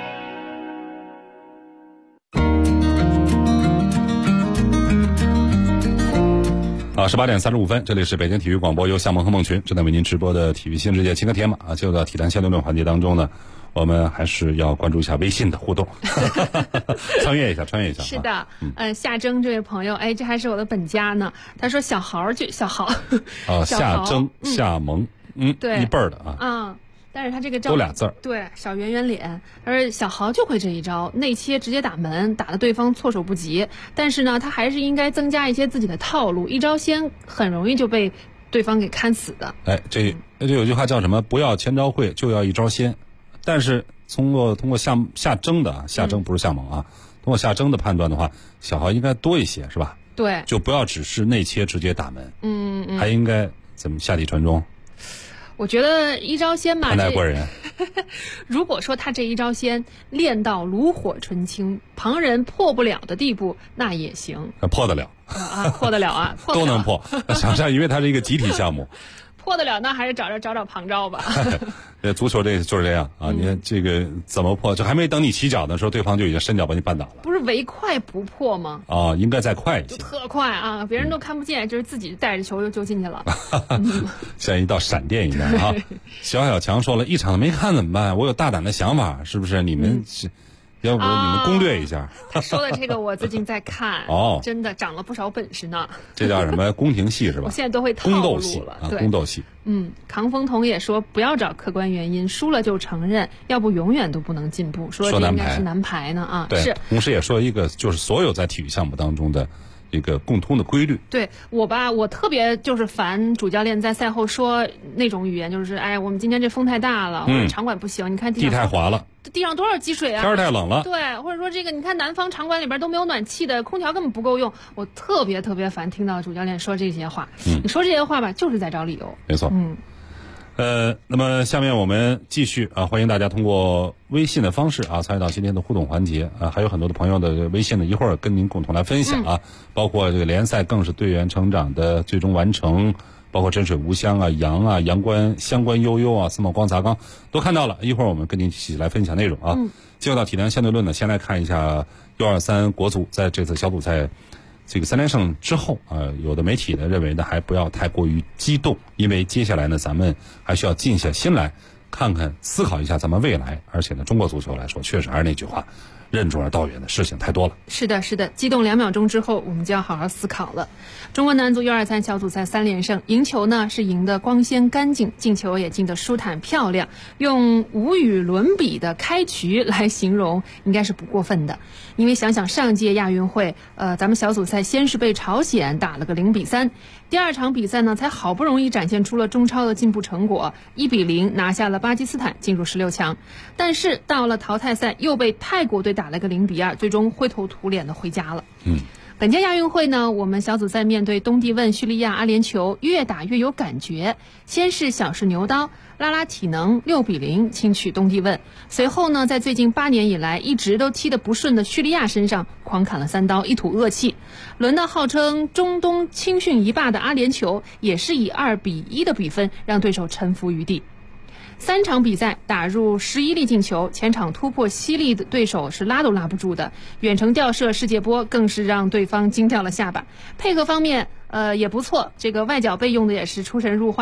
18点35分，这里是北京体育广播，由向萌和孟群正在为您直播的体育新世界青歌铁马就到体坛相对论环节当中呢，我们还是要关注一下微信的互动，穿越一下。 是的，夏征这位朋友，这还是我的本家呢。他说小豪， 夏征、夏萌， 对， 一辈儿的啊。但是他这个招都俩字儿， 对，小圆圆脸。他说小豪就会这一招，内切直接打门，打得对方措手不及。但是呢，他还是应该增加一些自己的套路，一招鲜很容易就被对方给看死的。 这有句话叫什么？不要千招会，就要一招鲜。但是通过夏征的夏征不是夏萌啊，通过夏征的判断的话，小豪应该多一些，是吧？ 对， 就不要只是内切直接打门，还应该怎么下底传中？ 我觉得一招鲜嘛， 看待过人。 如果说他这一招鲜练到炉火纯青，旁人破不了的地步，那也行。 破得了破得了啊， 都能破。想象，因为它是一个集体项目， 破得了，那还是找旁招吧。 足球这就是这样啊！你看这个怎么破？就还没等你起脚的时候，对方就已经伸脚把你绊倒了。 不是唯快不破吗？ 应该再快一些， 特快啊！别人都看不见，就是自己带着球就进去了， 像一道闪电一样啊！小强说了一场没看怎么办？我有大胆的想法，是不是？你们要不你们攻略一下？ 他说的这个我最近在看真的长了不少本事呢。 这叫什么宫廷戏是吧？ 我现在都会套路了， 对，宫斗戏。 康风彤也说不要找客观原因，输了就承认，要不永远都不能进步。说这应该是难排呢啊！ 对， 是。 同时也说一个，就是所有在体育项目当中的一个共通的规律。 对我特别就是烦主教练在赛后说那种语言，就是我们今天这风太大了，或者场馆不行，你看地太滑了。 地上多少积水啊！ 天太冷了， 对，或者说这个，你看南方场馆里边都没有暖气的，空调根本不够用。我特别烦听到主教练说这些话。你说这些话吧，就是在找理由。 没错。那么下面我们继续欢迎大家通过微信的方式参与到今天的互动环节还有很多的朋友的微信呢，一会儿跟您共同来分享包括这个联赛更是队员成长的最终完成。包括真水无香杨阳关相关悠悠司贸光砸缸都看到了，一会儿我们跟您一起来分享内容进入到体坛相对论呢，先来看一下U23国足在这次小组赛这个3连胜之后有的媒体呢认为呢还不要太过于激动，因为接下来呢咱们还需要静下心来看看思考一下咱们未来，而且呢中国足球来说确实还是那句话，任重而道远的事情太多了。 是的，激动2秒钟之后，我们就要好好思考了。中国男足U23小组赛3连胜，赢球呢是赢得光鲜干净，进球也进得舒坦漂亮，用无与伦比的开局来形容应该是不过分的。因为想想上届亚运会，咱们小组赛先是被朝鲜打了个0-3，第二场比赛呢才好不容易展现出了中超的进步成果，1-0拿下了巴基斯坦，进入16强。但是到了淘汰赛又被泰国队打了个0-2，最终灰头土脸的回家了。本届亚运会呢，我们小组赛面对东帝汶、叙利亚、阿联酋，越打越有感觉。先是小试牛刀，拉体能6-0轻取东帝汶，随后呢，在最近8年以来一直都踢得不顺的叙利亚身上狂砍了3刀，一吐恶气。轮到号称中东青训一霸的阿联酋，也是以2-1的比分让对手臣服于地。3场比赛打入11粒进球，前场突破犀利的对手是拉都拉不住的，远程吊射世界波更是让对方惊掉了下巴。配合方面也不错，这个外脚背用的也是出神入化。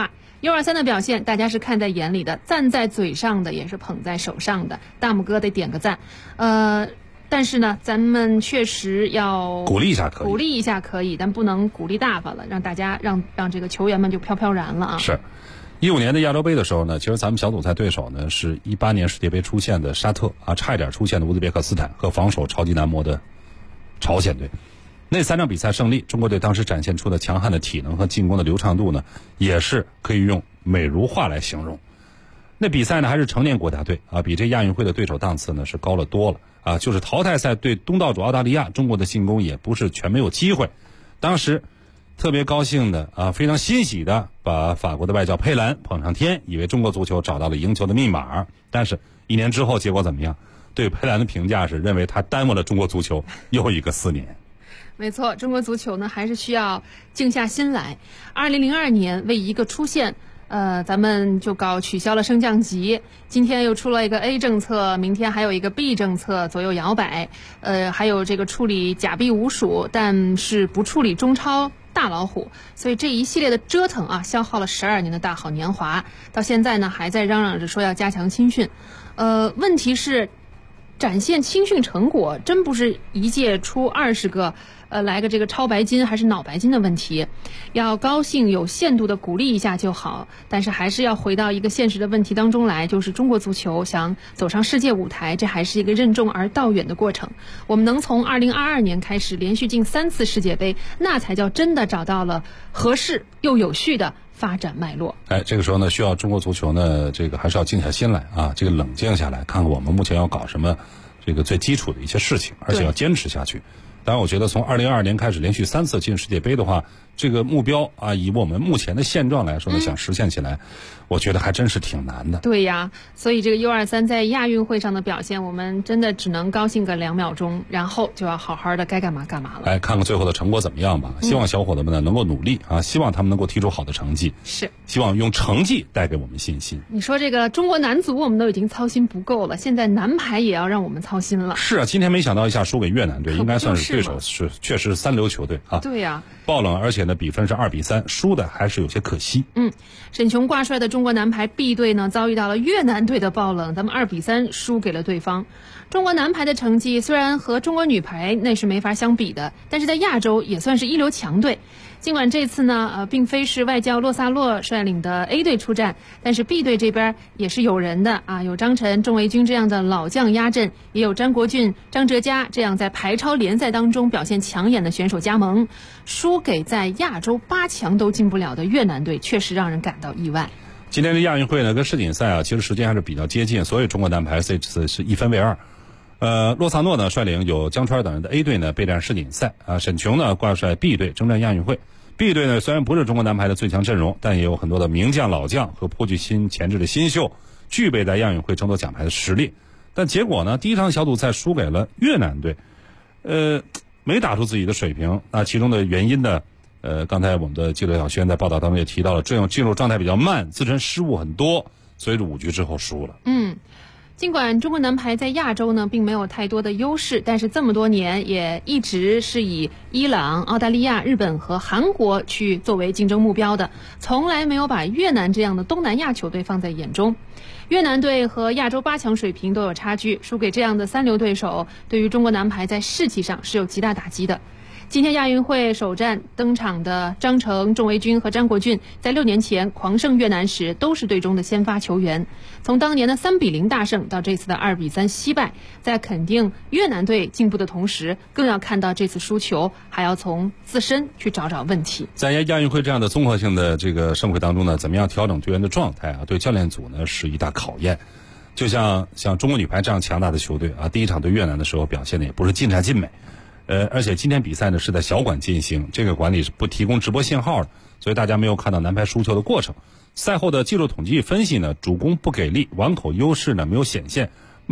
U23的表现大家是看在眼里的，赞在嘴上的也是捧在手上的，大拇哥得点个赞。但是呢，咱们确实要鼓励一下可以，但不能鼓励大发了，让大家让这个球员们就飘飘然了啊。 是，15年的亚洲杯的时候呢，其实咱们小组赛对手呢是18年世界杯出现的沙特啊，差一点出现的乌兹别克斯坦和防守超级难磨的朝鲜队。那3场比赛胜利，中国队当时展现出的强悍的体能和进攻的流畅度呢，也是可以用美如画来形容。那比赛呢还是成年国家队啊，比这亚运会的对手档次呢是高了多了啊。就是淘汰赛对东道主澳大利亚，中国的进攻也不是全没有机会。当时特别高兴的啊，非常欣喜的把法国的外教佩兰捧上天，以为中国足球找到了赢球的密码。但是1年之后结果怎么样？对佩兰的评价是认为他耽误了中国足球又一个4年。 没错，中国足球呢还是需要静下心来。2002年为一个出线，咱们就搞取消了升降级。今天又出了一个 A 政策，明天还有一个 B 政策，左右摇摆。还有这个处理假币无鼠，但是不处理中超大老虎。所以这一系列的折腾啊，消耗了12年的大好年华。到现在呢，还在嚷嚷着说要加强青训。问题是，展现青训成果真不是一届出20个。来个这个超白金还是脑白金的问题，要高兴有限度的鼓励一下就好，但是还是要回到一个现实的问题当中来，就是中国足球想走上世界舞台，这还是一个任重而道远的过程。我们能从2022年开始连续进3次世界杯，那才叫真的找到了合适又有序的发展脉络。 这个时候呢，需要中国足球呢，这个还是要静下心来啊，这个冷静下来，看看我们目前要搞什么，这个最基础的一些事情，而且要坚持下去。当然，我觉得从2022年开始连续3次进世界杯的话，这个目标啊，以我们目前的现状来说呢，想实现起来，我觉得还真是挺难的。 对呀，所以这个 U23在亚运会上的表现，我们真的只能高兴个2秒钟，然后就要好好的该干嘛干嘛了。 来看看最后的成果怎么样吧。希望小伙子们呢能够努力啊，希望他们能够踢出好的成绩。 是， 希望用成绩带给我们信心。 你说这个中国男足我们都已经操心不够了，现在男排也要让我们操心了。 是啊，今天没想到一下输给越南队，应该算是对手是确实3流球队啊。 对呀， 爆冷，而且呢比分是2-3，输的还是有些可惜。 沈琼挂帅的中国男排 B 队呢，遭遇到了越南队的爆冷，咱们2-3输给了对方。中国男排的成绩虽然和中国女排那是没法相比的，但是在亚洲也算是一流强队。尽管这次呢，并非是外教洛萨洛率领的 A 队出战，但是 B 队这边也是有人的啊，有张晨、仲维军这样的老将压阵，也有詹国俊、张哲嘉这样在排超联赛当中表现抢眼的选手加盟。输给在亚洲8强都进不了的越南队，确实让人感到意外。 今天的亚运会呢，跟世锦赛啊，其实时间还是比较接近，所以中国男排这次是1分为2。洛萨诺呢率领有江川等人的 A 队呢备战世锦赛啊，沈琼呢挂帅 B 队征战亚运会。B 队呢虽然不是中国男排的最强阵容，但也有很多的名将老将和颇具潜质的新秀，具备在亚运会争夺奖牌的实力。但结果呢，第一场小组赛输给了越南队，没打出自己的水平。那其中的原因呢，刚才我们的记者小轩在报道当中也提到了，这种进入状态比较慢，自身失误很多，所以5局之后输了。 尽管中国男排在亚洲呢并没有太多的优势，但是这么多年也一直是以伊朗、澳大利亚、日本和韩国去作为竞争目标的，从来没有把越南这样的东南亚球队放在眼中。越南队和亚洲8强水平都有差距，输给这样的3流对手，对于中国男排在士气上是有极大打击的。今天亚运会首战登场的张成、仲维军和詹国俊，在6年前狂胜越南时都是队中的先发球员。从当年的3-0大胜到这次的2-3惜败，在肯定越南队进步的同时，更要看到这次输球还要从自身去找找问题。 在亚运会这样的综合性的这个盛会当中呢，怎么样调整队员的状态啊，对教练组呢是一大考验。就像中国女排这样强大的球队啊，第一场对越南的时候表现的也不是尽善尽美。而且今天比赛呢是在小馆进行，这个馆里是不提供直播信号的，所以大家没有看到男排输球的过程。赛后的技术统计分析呢，主攻不给力，碗口优势呢没有显现，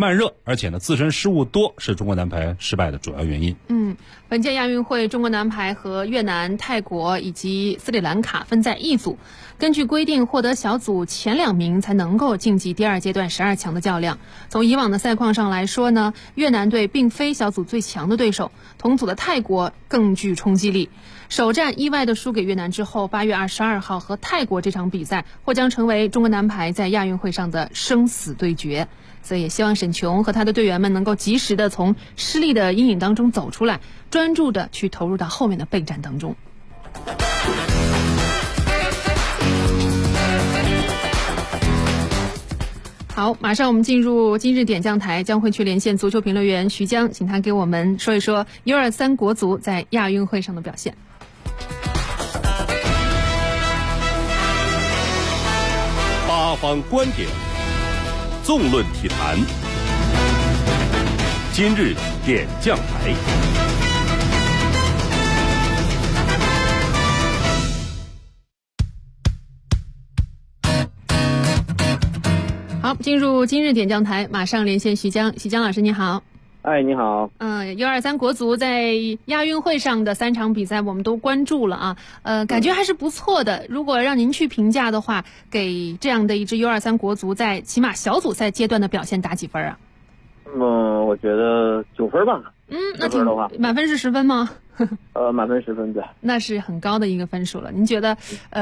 慢热，而且呢自身失误多是中国男排失败的主要原因。 本届亚运会中国男排和越南、泰国以及斯里兰卡分在一组，根据规定获得小组前2名才能够晋级第2阶段12强的较量。从以往的赛况上来说呢，越南队并非小组最强的对手，同组的泰国更具冲击力。首战意外的输给越南之后，8月22号和泰国这场比赛或将成为中国男排在亚运会上的生死对决。所以也希望沈琼和他的队员们能够及时的从失利的阴影当中走出来，专注的去投入到后面的备战当中。好，马上我们进入今日点将台，将会去连线足球评论员徐江，请他给我们说一说U23国足在亚运会上的表现。 八方观点，纵论体坛，今日点将台。 好，进入今日点将台，马上连线徐江。徐江老师你好。 你好。 U23国足在亚运会上的3场比赛我们都关注了啊，感觉还是不错的。如果让您去评价的话，给这样的一支U23国足在起码小组赛阶段的表现打几分啊？ 我觉得9分吧。 那挺的话，满分是10分吗？ 满分10分，对。 那是很高的一个分数了。您觉得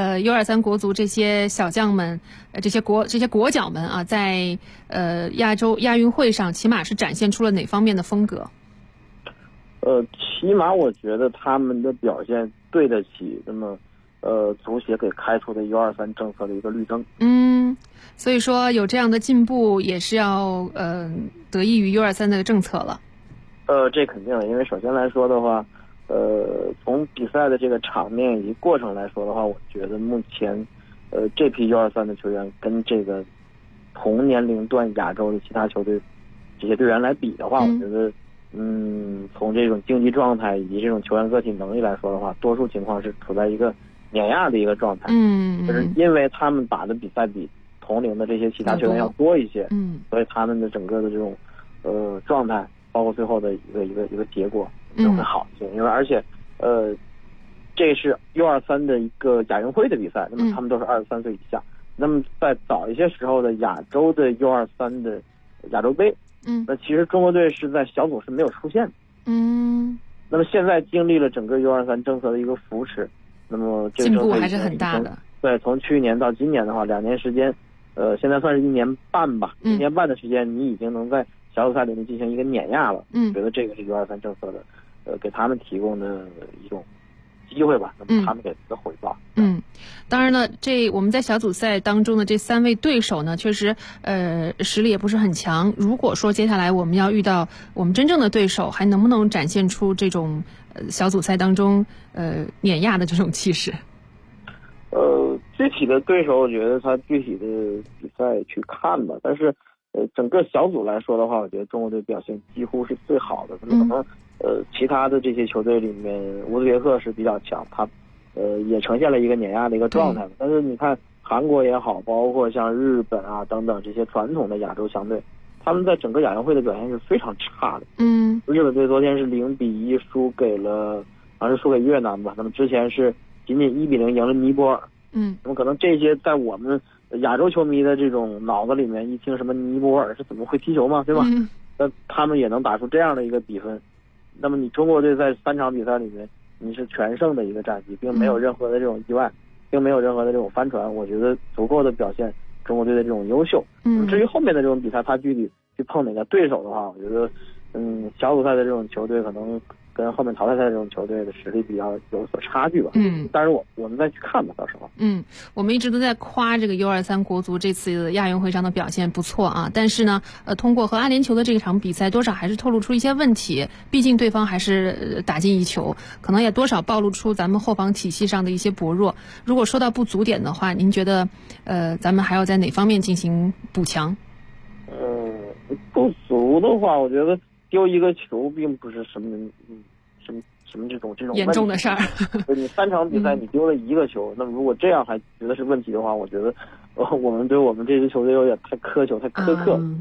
U23国足这些小将们，这些国脚们啊，在亚运会上起码是展现出了哪方面的风格？ 起码我觉得他们的表现对得起那么足协给开出的U23政策的一个绿灯。 所以说有这样的进步也是要得益于U23的政策了。 这肯定，因为首先来说的话，从比赛的这个场面以及过程来说的话，我觉得目前这批U23的球员跟这个同年龄段亚洲的其他球队这些队员来比的话，我觉得从这种竞技状态以及这种球员个体能力来说的话，多数情况是处在一个碾压的一个状态。就是因为他们打的比赛比同龄的这些其他球员要多一些，所以他们的整个的这种状态，包括最后的一个结果都会好一些。因为而且这是U23的一个亚运会的比赛，那么他们都是23岁以下。那么在早一些时候的亚洲的U23的亚洲杯，那其实中国队是在小组是没有出现的。那么现在经历了整个U23政策的一个扶持，那么这个进步还是很大的。 对，从去年到今年的话，2年时间，现在算是1年半吧。1年半的时间，你已经能在小组赛里面进行一个碾压了。觉得这个是U23政策的，给他们提供的一种机会吧。那么他们给的回报。 当然了，我们在小组赛当中的这3位对手呢，确实实力也不是很强。如果说接下来我们要遇到我们真正的对手，还能不能展现出这种小组赛当中碾压的这种气势？ 具体的对手，我觉得他具体的比赛去看吧。但是整个小组来说的话，我觉得中国队表现几乎是最好的。可能其他的这些球队里面，乌兹别克是比较强，他也呈现了一个碾压的一个状态。但是你看韩国也好，包括像日本啊等等这些传统的亚洲强队，他们在整个亚运会的表现是非常差的。日本队昨天是0-1输给了，好像是输给越南吧。那么之前是仅仅1-0赢了尼泊尔。那么可能这些在我们亚洲球迷的这种脑子里面，一听什么尼泊尔是怎么会踢球嘛，对吧？那他们也能打出这样的一个比分。那么你中国队在3场比赛里面，你是全胜的一个战绩，并没有任何的这种意外，并没有任何的这种翻船，我觉得足够的表现中国队的这种优秀。至于后面的这种比赛，他具体去碰哪个对手的话，我觉得小组赛的这种球队可能跟后面淘汰赛这种球队的实力比较有所差距吧。但是我们再去看吧，到时候。 我们一直都在夸这个U23国足这次亚运会上的表现不错啊，但是呢，通过和阿联酋的这场比赛，多少还是透露出一些问题。毕竟对方还是打进1球，可能也多少暴露出咱们后防体系上的一些薄弱。如果说到不足点的话，您觉得咱们还要在哪方面进行补强？ 不足的话，我觉得丢1个球并不是什么这种严重的事儿。 你3场比赛你丢了1个球，那么如果这样还觉得是问题的话，我觉得我们对我们这支球队有点太苛求、太苛刻。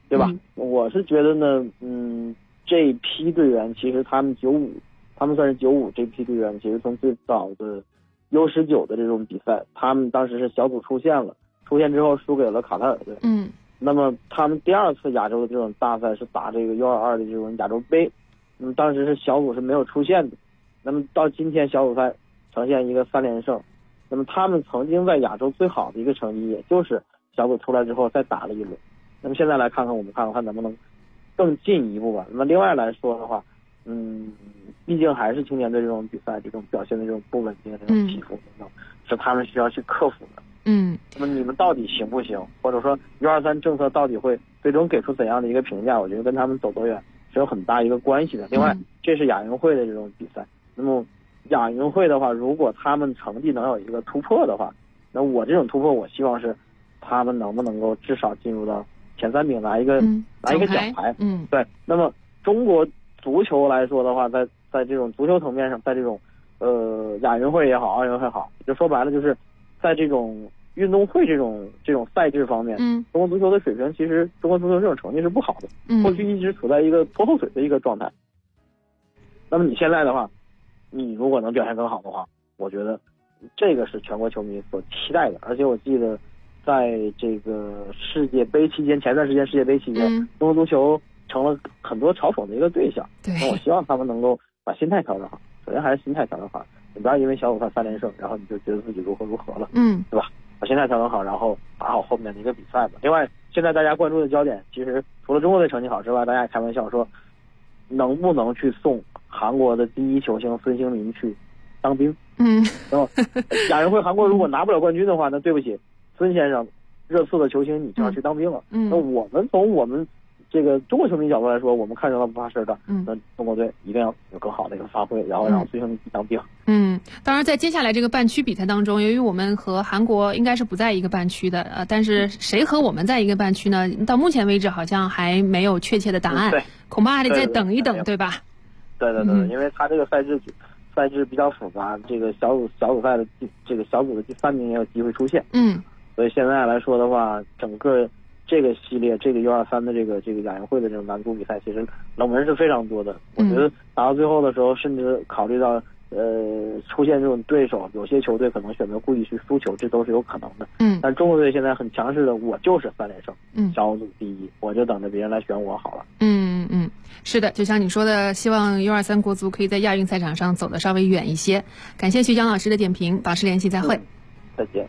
对吧？我是觉得呢，这一批队员其实他们算是95这批队员，其实从最早的 U19的这种比赛，他们当时是小组出线之后输给了卡塔尔队。那么他们第2次亚洲的这种大赛是打这个 U22的这种亚洲杯，那么当时是小组是没有出线的。那么到今天小组赛呈现一个3连胜，那么他们曾经在亚洲最好的一个成绩，也就是小组出来之后再打了一轮。那么现在来看看，我们看看他能不能更进一步吧。那么另外来说的话，毕竟还是青年队这种比赛，这种表现的这种不稳定、这种起伏等等，是他们需要去克服的。那么你们到底行不行？或者说 U23 政策到底会最终给出怎样的一个评价？我觉得跟他们走多远是有很大一个关系的。另外，这是亚运会的这种比赛，那么亚运会的话，如果他们成绩能有一个突破的话，那我这种突破，我希望是他们能不能够至少进入到前3名，拿一个奖牌。对。那么中国足球来说的话，在这种足球层面上，在这种亚运会也好，奥运会也好，就说白了就是在这种运动会这种赛制方面，中国足球的水平，其实中国足球这种成绩是不好的，过去一直处在一个拖后腿的一个状态。那么你现在的话，你如果能表现更好的话，我觉得这个是全国球迷所期待的。而且我记得在这个世界杯期间，前段时间世界杯期间，中国足球成了很多嘲讽的一个对象。那我希望他们能够把心态调整好，首先还是心态调整好，你不要因为小组赛3连胜，然后你就觉得自己如何了，对吧？把心态调整好，然后打好后面的一个比赛吧。另外，现在大家关注的焦点，其实除了中国队成绩好之外，大家也开玩笑说，能不能去送韩国的第1球星孙兴民去当兵？然后亚运会韩国如果拿不了冠军的话，那对不起，孙先生，热刺的球星你就要去当兵了。那我们从我们这个中国球迷角度来说，我们看热闹不怕事的，那中国队一定要有更好的一个发挥，然后让孙兴民当兵。 当然在接下来这个半区比赛当中，由于我们和韩国应该是不在一个半区的，但是谁和我们在一个半区呢？到目前为止好像还没有确切的答案，恐怕还得再等一等，对吧？ 对，因为他这个赛制比较复杂，这个小组赛的这个小组的第3名也有机会出现。所以现在来说的话，整个这个系列，这个 U23 的这个亚运会的这种男足比赛，其实冷门是非常多的。我觉得打到最后的时候，甚至考虑到出现这种对手，有些球队可能选择故意去输球，这都是有可能的。但中国队现在很强势的，我就是3连胜，小组第1，我就等着别人来选我好了。 是的，就像你说的，希望 U23 国足可以在亚运赛场上走得稍微远一些。感谢徐江老师的点评，保持联系，再会。 再见。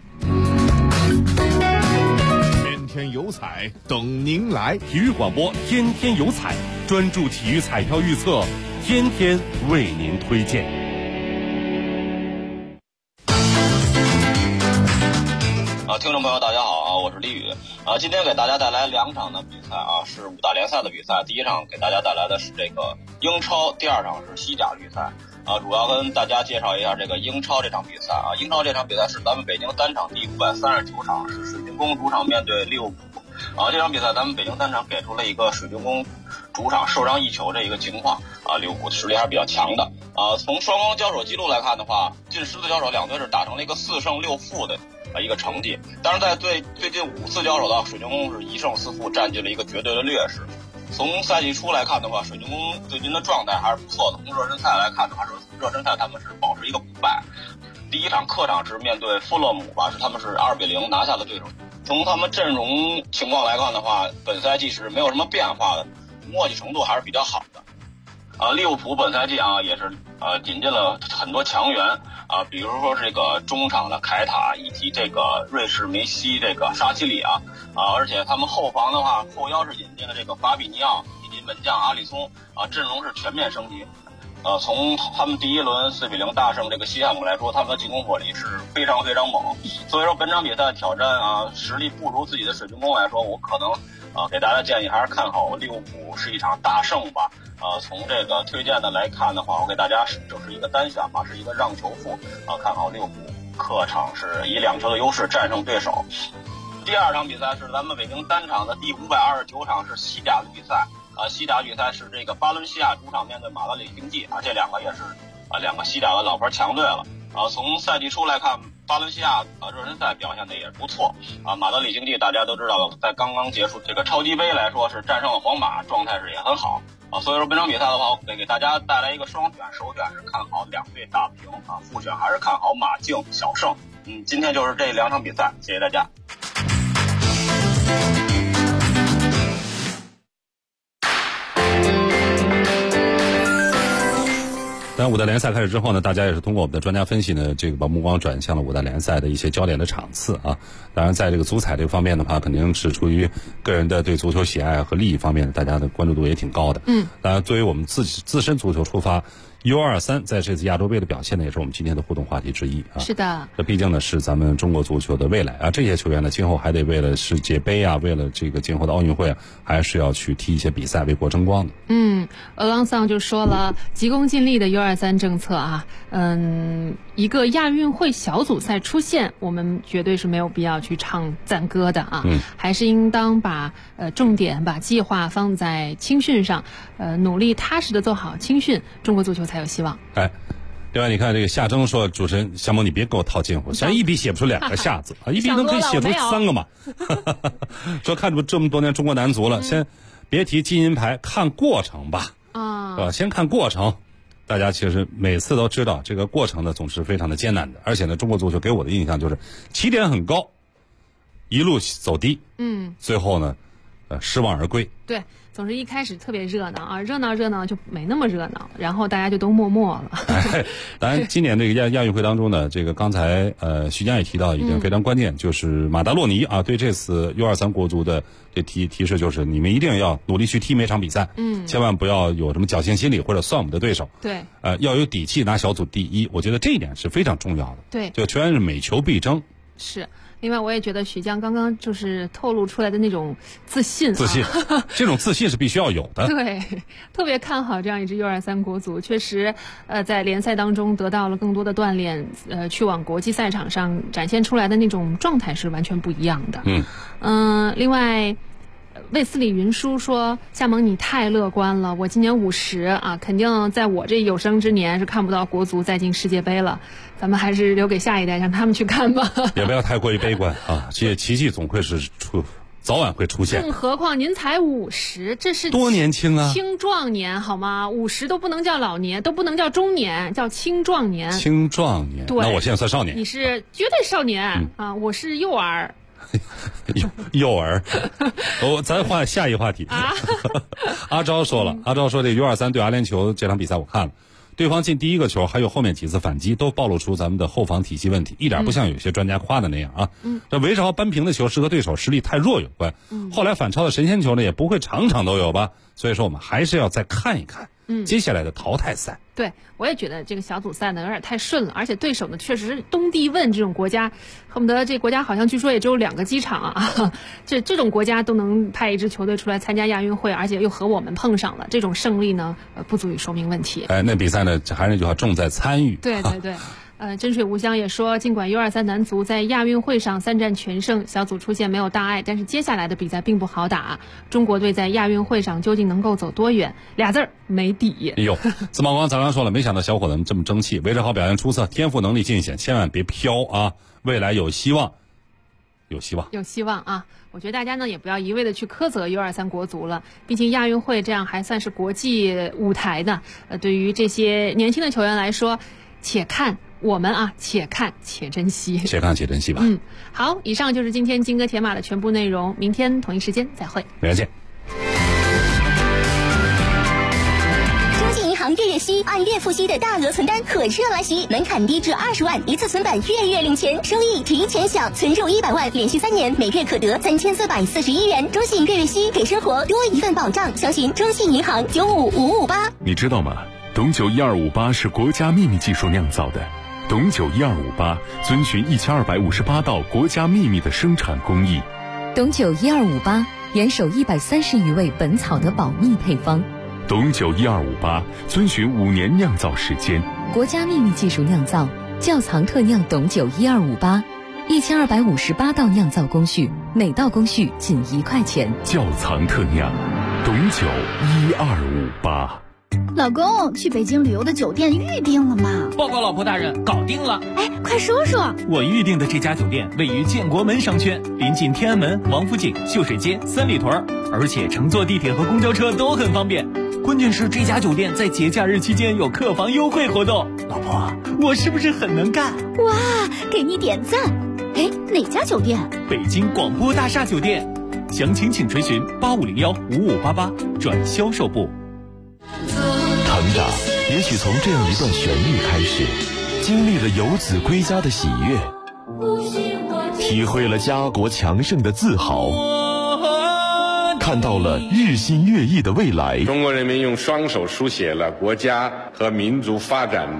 天天有彩等您来，体育广播天天有彩，专注体育彩票预测，天天为您推荐。 听众朋友大家好啊，我是李宇今天给大家带来2场的比赛是5大联赛的比赛。第一场给大家带来的是这个英超，第2场是西甲预赛主要跟大家介绍一下这个英超这场比赛英超这场比赛是咱们北京单场第539场，是水晶宫主场面对利物浦这场比赛咱们北京单场给出了一个水晶宫主场受伤1球这一个情况利物浦的实力还是比较强的从双方交手记录来看的话，近10次交手两队是打成了一个4胜6负的一个成绩，但是在最近5次交手的水晶宫是1胜4负，占据了一个绝对的劣势。从赛季初来看的话，水晶宫最近的状态还是不错的。从热身赛来看的话，热身赛他们是保持一个不败。第一场客场是面对富勒姆是他们是2-0拿下了对手。从他们阵容情况来看的话，本赛季是没有什么变化的，默契程度还是比较好的。利物浦本赛季也是引进了很多强援比如说这个中场的凯塔以及这个瑞士梅西这个沙奇里而且他们后防的话，后腰是引进了这个法比尼奥以及门将阿里松阵容是全面升级。从他们第一轮4-0大胜这个西汉姆来说，他们的进攻火力是非常非常猛。所以说本场比赛挑战实力不如自己的水晶宫来说，我可能给大家建议还是看好利物浦是一场大胜吧。从这个推荐的来看的话，我给大家就是一个单选是一个让球负看好利物浦客场是以2球的优势战胜对手。第2场比赛是咱们北京单场的第529场，是西甲的比赛西甲比赛是这个巴伦西亚主场面对马德里竞技这2个也是2个西甲的老牌强队了从赛季初来看， 巴伦西亚热身赛表现的也不错啊。马德里竞技大家都知道，在刚刚结束这个超级杯来说是战胜了皇马，状态是也很好啊。所以说本场比赛的话，我给大家带来一个双选，首选是看好两队打平啊，副选还是看好马竞小胜。今天就是这2场比赛，谢谢大家。 当然，五大联赛开始之后呢，大家也是通过我们的专家分析呢，这个把目光转向了五大联赛的一些焦点的场次啊。当然，在这个足彩这个方面的话，肯定是出于个人的对足球喜爱和利益方面，大家的关注度也挺高的。当然，作为我们自身足球出发，U23在这次亚洲杯的表现呢，也是我们今天的互动话题之一啊。 是的， 这毕竟呢是咱们中国足球的未来啊。这些球员呢，今后还得为了世界杯啊，为了这个今后的奥运会啊，还是要去踢一些比赛，为国争光的。 俄朗桑就说了，急功近利的 U23政策啊，一个亚运会小组赛出现，我们绝对是没有必要去唱赞歌的啊，还是应当把重点把计划放在青训上，努力踏实的做好青训，中国足球才有希望。 另外，你看这个夏征说，主持人夏萌，你别给我套近乎，咱一笔写不出2个夏字啊，一笔能可以写出3个嘛。说看出这么多年中国男足了，先别提金银牌，看过程吧。先看过程。大家其实每次都知道，这个过程呢总是非常的艰难的，而且呢，中国足球给我的印象就是起点很高，一路走低，最后呢，失望而归。 对，总是一开始特别热闹啊，热闹就没那么热闹，然后大家就都默默了。 当然，今年这个亚运会当中呢，这个刚才徐江也提到一点非常关键，就是马达洛尼啊，对这次 U23国足的这提示就是，你们一定要努力去踢每场比赛，千万不要有什么侥幸心理或者算我们的对手。 对， 要有底气拿小组第一，我觉得这一点是非常重要的。 对， 就球员是每球必争。 是。另外，我也觉得许江刚刚就是透露出来的那种自信， 这种自信是必须要有的。 对，特别看好这样一支 U23国足，确实，在联赛当中得到了更多的锻炼，去往国际赛场上展现出来的那种状态是完全不一样的。另外。卫斯理云舒说：“夏萌，你太乐观了，我今年50啊，肯定在我这有生之年是看不到国足再进世界杯了。咱们还是留给下一代，让他们去看吧。 也不要太过于悲观啊，这奇迹总会是早晚会出现。 更何况您才50，这是多年轻啊， 青壮年好吗？50都不能叫老年，都不能叫中年，叫青壮年。 青壮年， 对， 那我现在算少年。 你是绝对少年啊，我是幼儿。” 幼儿，咱换下一话题。阿昭说了，阿昭说这 U23 对阿联酋这场比赛我看了，对方进第一个球，还有后面几次反击，都暴露出咱们的后防体系问题，一点不像有些专家夸的那样啊。这韦世豪扳平的球是和对手实力太弱有关，后来反超的神仙球呢也不会场场都有吧，所以说我们还是要再看一看接下来的淘汰赛。 对，我也觉得这个小组赛呢有点太顺了，而且对手呢确实是东帝汶这种国家，恨不得这国家好像据说也只有2个机场啊，这种国家都能派一支球队出来参加亚运会，而且又和我们碰上了，这种胜利呢不足以说明问题。 那比赛呢还是那句话，重在参与。 对。真水无香也说，尽管 U23 男足在亚运会上3战全胜，小组出线没有大碍，但是接下来的比赛并不好打。中国队在亚运会上究竟能够走多远？2字儿没底。 哎呦，司马光早上说了，没想到小伙子们这么争气，韦世豪表现出色，天赋能力尽显，千万别飘啊！未来有希望，有希望啊！我觉得大家呢也不要一味的去苛责 U23 国足了，毕竟亚运会这样还算是国际舞台的。对于这些年轻的球员来说，且看。我们啊，且看且珍惜， 且看且珍惜吧。 好，以上就是今天金戈铁马的全部内容，明天同一时间再会。 明天见。 中信银行月月息按月付息的大额存单火热来袭，门槛低至20万，一次存版月月领钱，收益提前享，存入100万，连续3年，每月可得3441元。中信月月息给生活多一份保障，详询中信银行95558。 你知道吗？董酒1258是国家秘密技术酿造的。董酒1258遵循1258道国家秘密的生产工艺。 董酒1258严守130余味本草的保密配方。 董酒1258遵循5年酿造时间， 国家秘密技术酿造，窖藏特酿董酒1258，1258道酿造工序，每道工序仅1块钱。 窖藏特酿，董酒1258。 老公，去北京旅游的酒店预定了吗？ 报告老婆大人，搞定了。 哎，快说说。 我预定的这家酒店位于建国门商圈，临近天安门、王府井、秀水街、三里屯，而且乘坐地铁和公交车都很方便。关键是这家酒店在节假日期间有客房优惠活动。老婆，我是不是很能干？ 哇，给你点赞。哎，哪家酒店？ 北京广播大厦酒店。详情请垂询8501-5588转销售部。 成长也许从这样一段旋律开始，经历了游子归家的喜悦，体会了家国强盛的自豪，看到了日新月异的未来。 中国人民用双手书写了国家和民族发展